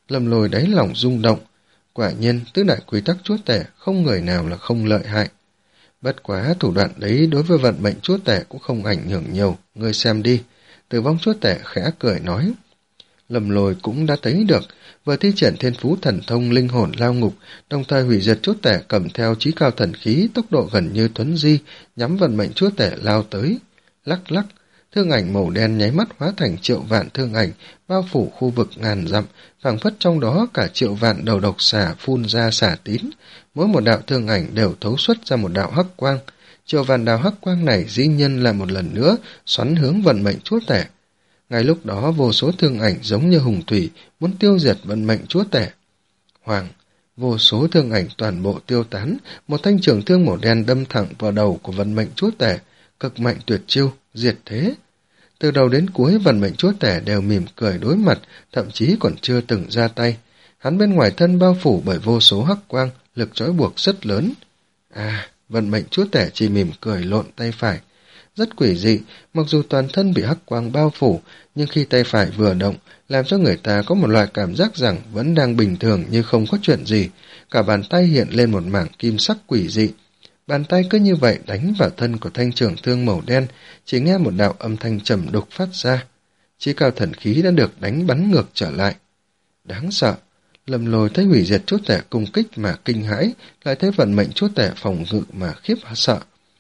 Lâm Lôi đáy lòng rung động. Quả nhiên, tứ đại quy tắc chúa tể không người nào là không lợi hại. Bất quá thủ đoạn đấy đối với vận mệnh chúa tể cũng không ảnh hưởng nhiều, ngươi xem đi. Tử vong chúa tể khẽ cười nói. Lâm Lôi cũng đã thấy được, vừa thi triển thiên phú thần thông linh hồn lao ngục, đồng thời hủy diệt chúa tể cầm theo chí cao thần khí, tốc độ gần như thuấn di, nhắm vận mệnh chúa tể lao tới. Lắc lắc, thương ảnh màu đen nháy mắt hóa thành triệu vạn thương ảnh, bao phủ khu vực ngàn dặm, phảng phất trong đó cả triệu vạn đầu độc xà phun ra xả tín. Mỗi một đạo thương ảnh đều thấu xuất ra một đạo hắc quang. Triệu vạn đạo hắc quang này dĩ nhiên là một lần nữa xoắn hướng vận mệnh chúa tể. Ngay lúc đó vô số thương ảnh giống như hùng thủy muốn tiêu diệt vận mệnh chúa tể. Hoàng, vô số thương ảnh toàn bộ tiêu tán, một thanh trường thương màu đen đâm thẳng vào đầu của vận mệnh chúa tể, cực mạnh tuyệt chiêu, diệt thế. Từ đầu đến cuối vận mệnh chúa tể đều mỉm cười đối mặt, thậm chí còn chưa từng ra tay. Hắn bên ngoài thân bao phủ bởi vô số hắc quang, lực trói buộc rất lớn. À, vận mệnh chúa tể chỉ mỉm cười lộn tay phải. Rất quỷ dị, mặc dù toàn thân bị hắc quang bao phủ, nhưng khi tay phải vừa động, làm cho người ta có một loại cảm giác rằng vẫn đang bình thường như không có chuyện gì. Cả bàn tay hiện lên một mảng kim sắc quỷ dị. Bàn tay cứ như vậy đánh vào thân của thanh trường thương màu đen, chỉ nghe một đạo âm thanh trầm đục phát ra. Chí cao thần khí đã được đánh bắn ngược trở lại. Đáng sợ, Lâm Lôi thấy hủy diệt chúa tể cung kích mà kinh hãi, lại thấy vận mệnh chúa tể phòng ngự mà khiếp sợ.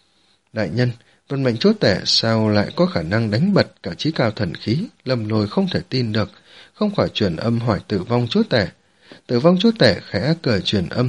Đại nhân, vận mệnh chúa tể sao lại có khả năng đánh bật cả chí cao thần khí? Lâm Lôi không thể tin được, không khỏi truyền âm hỏi tử vong chúa tể. Tử vong chúa tể khẽ cười truyền âm.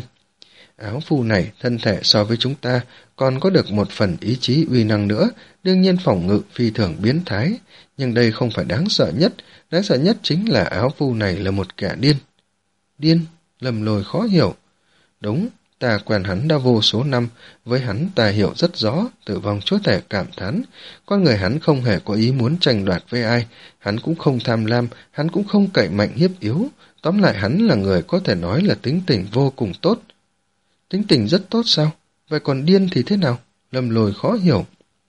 Áo phu này, thân thể so với chúng ta, còn có được một phần ý chí uy năng nữa, đương nhiên phòng ngự phi thường biến thái. Nhưng đây không phải đáng sợ nhất, đáng sợ nhất chính là áo phu này là một kẻ điên. Điên? Lâm Lôi khó hiểu. Đúng, ta quen hắn đã vô số năm, với hắn ta hiểu rất rõ, tử vong chúa tể cảm thán. Con người hắn không hề có ý muốn tranh đoạt với ai, hắn cũng không tham lam, hắn cũng không cậy mạnh hiếp yếu. Tóm lại hắn là người có thể nói là tính tình vô cùng tốt. Tính tình rất tốt sao? Vậy còn điên thì thế nào? Lâm Lôi khó hiểu.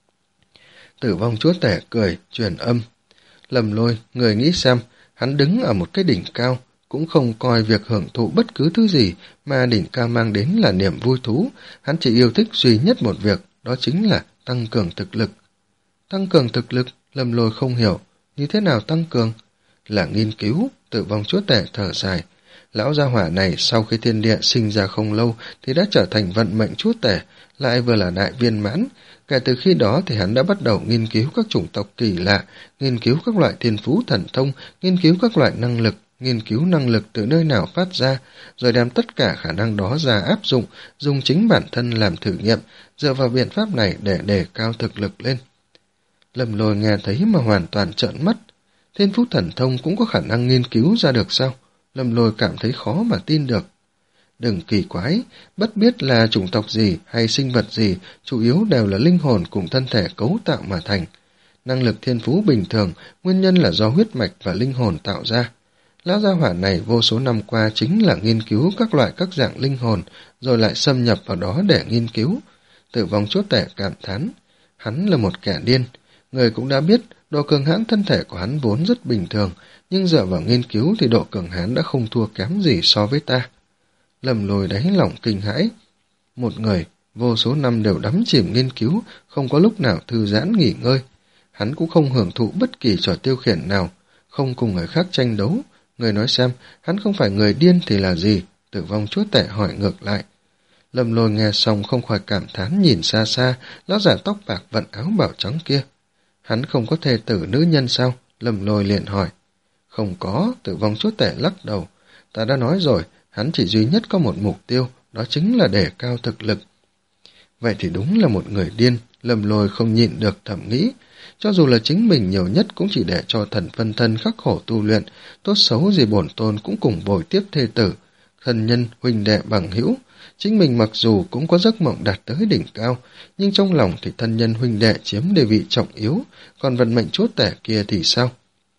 Tử vong chúa tể cười, truyền âm. Lâm Lôi, người nghĩ xem, hắn đứng ở một cái đỉnh cao, cũng không coi việc hưởng thụ bất cứ thứ gì mà đỉnh cao mang đến là niềm vui thú. Hắn chỉ yêu thích duy nhất một việc, đó chính là tăng cường thực lực. Tăng cường thực lực? Lâm Lôi không hiểu. Như thế nào tăng cường? Là nghiên cứu. Tử vong chúa tể thở dài. Lão gia hỏa này sau khi thiên địa sinh ra không lâu thì đã trở thành vận mệnh chúa tể, lại vừa là đại viên mãn. Kể từ khi đó thì hắn đã bắt đầu nghiên cứu các chủng tộc kỳ lạ, nghiên cứu các loại thiên phú thần thông, nghiên cứu các loại năng lực, nghiên cứu năng lực từ nơi nào phát ra, rồi đem tất cả khả năng đó ra áp dụng, dùng chính bản thân làm thử nghiệm, dựa vào biện pháp này để đề cao thực lực lên. Lâm Lôi nghe thấy mà hoàn toàn trợn mắt. Thiên phú thần thông cũng có khả năng nghiên cứu ra được sao? Lâm Lôi cảm thấy khó mà tin được. Đừng kỳ quái, bất biết là chủng tộc gì hay sinh vật gì, chủ yếu đều là linh hồn cùng thân thể cấu tạo mà thành. Năng lực thiên phú bình thường, nguyên nhân là do huyết mạch và linh hồn tạo ra. Lão gia hỏa này vô số năm qua chính là nghiên cứu các loại các dạng linh hồn, rồi lại xâm nhập vào đó để nghiên cứu. Tử vong chúa tể cảm thán. Hắn là một kẻ điên. Người cũng đã biết, độ cường hãn thân thể của hắn vốn rất bình thường, nhưng dựa vào nghiên cứu thì độ cường hãn đã không thua kém gì so với ta. Lâm Lôi đáy lòng kinh hãi. Một người, vô số năm đều đắm chìm nghiên cứu, không có lúc nào thư giãn nghỉ ngơi. Hắn cũng không hưởng thụ bất kỳ trò tiêu khiển nào, không cùng người khác tranh đấu. Người nói xem, hắn không phải người điên thì là gì? Tử vong chúa tể hỏi ngược lại. Lâm Lôi nghe xong không khỏi cảm thán nhìn xa xa, lão giả tóc bạc vận áo bảo trắng kia. Hắn không có thê tử nữ nhân sao? Lâm Lôi liền hỏi. Không có, tử vong chúa tể lắc đầu. Ta đã nói rồi, hắn chỉ duy nhất có một mục tiêu, đó chính là đề cao thực lực. Vậy thì đúng là một người điên, Lâm Lôi không nhịn được thầm nghĩ. Cho dù là chính mình nhiều nhất cũng chỉ để cho thần phân thân khắc khổ tu luyện, tốt xấu gì bổn tôn cũng cùng bồi tiếp thê tử, thân nhân, huynh đệ bằng hữu. Chính mình mặc dù cũng có giấc mộng đạt tới đỉnh cao, nhưng trong lòng thì thân nhân huynh đệ chiếm địa vị trọng yếu, còn vận mệnh chúa tể kia thì sao?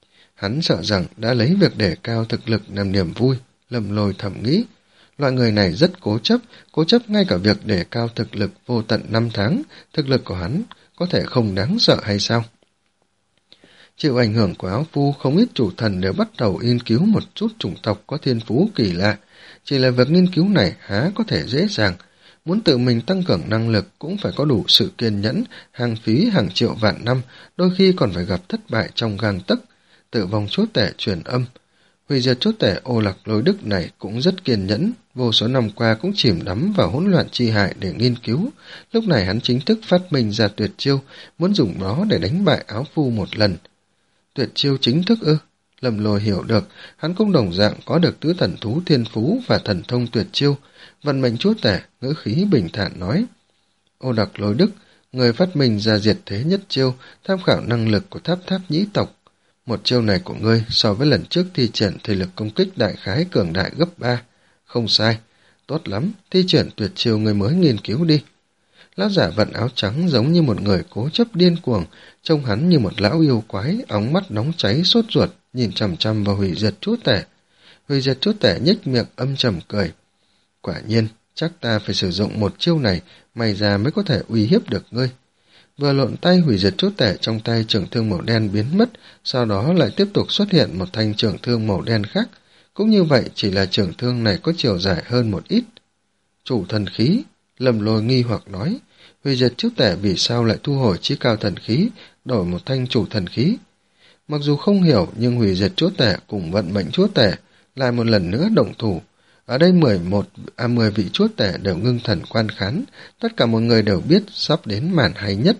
Hắn sợ rằng đã lấy việc đề cao thực lực làm niềm vui, Lâm Lôi thầm nghĩ. Loại người này rất cố chấp, cố chấp ngay cả việc đề cao thực lực vô tận năm tháng, thực lực của hắn có thể không đáng sợ hay sao? Chịu ảnh hưởng của áo phu, không ít chủ thần đều bắt đầu nghiên cứu một chút chủng tộc có thiên phú kỳ lạ. Chỉ là việc nghiên cứu này há có thể dễ dàng. Muốn tự mình tăng cường năng lực cũng phải có đủ sự kiên nhẫn, hàng phí hàng triệu vạn năm, đôi khi còn phải gặp thất bại trong gang tấc. Tử vong chúa tể truyền âm. Hủy diệt chúa tể Ô Lạc Lôi Đức này cũng rất kiên nhẫn, vô số năm qua cũng chìm đắm vào hỗn loạn chi hại để nghiên cứu. Lúc này hắn chính thức phát minh ra tuyệt chiêu, muốn dùng đó để đánh bại áo phu một lần. Tuyệt chiêu chính thức ư? Lâm Lôi hiểu được, hắn cũng đồng dạng có được tứ thần thú thiên phú và thần thông tuyệt chiêu. Vận mệnh chúa tể, ngữ khí bình thản nói. Ô Đặc Lôi Đức, người phát minh ra diệt thế nhất chiêu, tham khảo năng lực của tháp tháp nhĩ tộc. Một chiêu này của ngươi so với lần trước thi triển thể lực công kích đại khái cường đại gấp ba. Không sai. Tốt lắm, thi triển tuyệt chiêu người mới nghiên cứu đi. Lão giả vận áo trắng giống như một người cố chấp điên cuồng, trông hắn như một lão yêu quái, óng mắt nóng cháy sốt ruột, nhìn chằm chằm vào hủy diệt chúa tể. Hủy diệt chúa tể nhếch miệng âm trầm cười. Quả nhiên, chắc ta phải sử dụng một chiêu này, may ra mới có thể uy hiếp được ngươi. Vừa lộn tay, hủy diệt chúa tể trong tay trường thương màu đen biến mất, sau đó lại tiếp tục xuất hiện một thanh trường thương màu đen khác. Cũng như vậy, chỉ là trường thương này có chiều dài hơn một ít. Chủ thần khí, Lâm Lôi nghi hoặc nói, hủy diệt chúa tể vì sao lại thu hồi chí cao thần khí, đổi một thanh chủ thần khí. Mặc dù không hiểu, nhưng hủy diệt chúa tể cùng vận mệnh chúa tể lại một lần nữa động thủ. Ở đây mười một, à mười vị chúa tể đều ngưng thần quan khán, tất cả mọi người đều biết sắp đến màn hay nhất.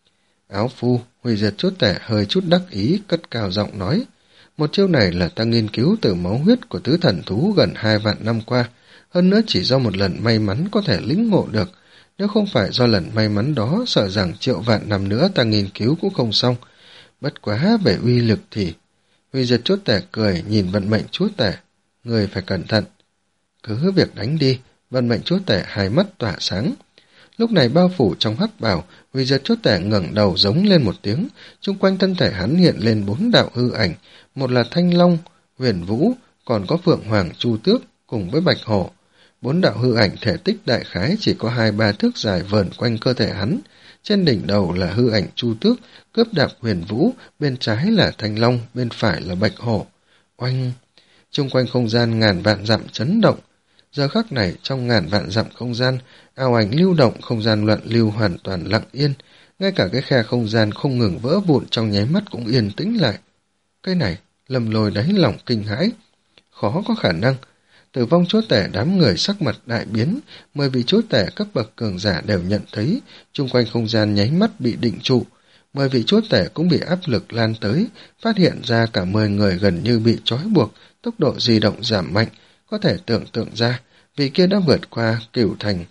Áo phu, hủy diệt chúa tể hơi chút đắc ý, cất cao giọng nói, một chiêu này là ta nghiên cứu từ máu huyết của tứ thần thú gần hai vạn năm qua, hơn nữa chỉ do một lần may mắn có thể lĩnh ngộ được. Nếu không phải do lần may mắn đó, sợ rằng triệu vạn năm nữa ta nghiên cứu cũng không xong. Bất quá về uy lực thì... Hủy diệt chúa tể cười nhìn vận mệnh chúa tể. Người phải cẩn thận. Cứ việc đánh đi, vận mệnh chúa tể hai mắt tỏa sáng. Lúc này bao phủ trong hắc bào, hủy diệt chúa tể ngẩng đầu giống lên một tiếng, chung quanh thân thể hắn hiện lên bốn đạo hư ảnh, một là Thanh Long, Huyền Vũ, còn có Phượng Hoàng Chu Tước cùng với Bạch Hổ. Bốn đạo hư ảnh thể tích đại khái chỉ có hai ba thước dài vờn quanh cơ thể hắn. Trên đỉnh đầu là hư ảnh Chu Tước, cướp đạp Huyền Vũ, bên trái là Thanh Long, bên phải là Bạch Hổ. Oanh! Chung quanh không gian ngàn vạn dặm chấn động. Giờ khắc này, trong ngàn vạn dặm không gian, ảo ảnh lưu động, không gian loạn lưu hoàn toàn lặng yên. Ngay cả cái khe không gian không ngừng vỡ vụn trong nháy mắt cũng yên tĩnh lại. Cái này, Lâm Lôi đáy lòng kinh hãi. Khó có khả năng. Tử vong chúa tể đám người sắc mặt đại biến, mười vị chúa tể cấp bậc cường giả đều nhận thấy, chung quanh không gian nháy mắt bị định trụ. Mười vị chúa tể cũng bị áp lực lan tới, phát hiện ra cả mười người gần như bị trói buộc, tốc độ di động giảm mạnh, có thể tưởng tượng ra, vị kia đã vượt qua cửu thành.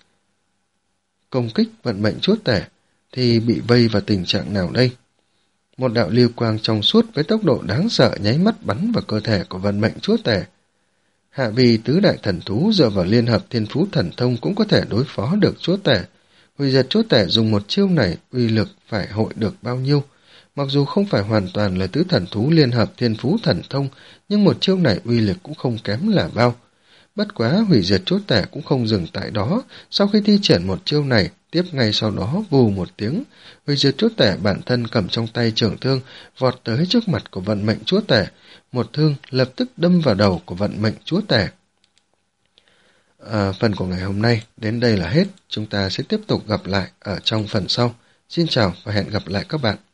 Công kích vận mệnh chúa tể, thì bị vây vào tình trạng nào đây? Một đạo lưu quang trong suốt với tốc độ đáng sợ nháy mắt bắn vào cơ thể của vận mệnh chúa tể. Hạ vì tứ đại thần thú dựa vào liên hợp thiên phú thần thông cũng có thể đối phó được chúa tể. Hủy diệt chúa tể dùng một chiêu này uy lực phải hội được bao nhiêu? Mặc dù không phải hoàn toàn là tứ thần thú liên hợp thiên phú thần thông, nhưng một chiêu này uy lực cũng không kém là bao. Bất quá hủy diệt chúa tể cũng không dừng tại đó, sau khi thi triển một chiêu này, tiếp ngay sau đó vù một tiếng, hủy diệt chúa tể bản thân cầm trong tay trường thương, vọt tới trước mặt của vận mệnh chúa tể, một thương lập tức đâm vào đầu của vận mệnh chúa tể. À, phần của ngày hôm nay đến đây là hết, chúng ta sẽ tiếp tục gặp lại ở trong phần sau. Xin chào và hẹn gặp lại các bạn.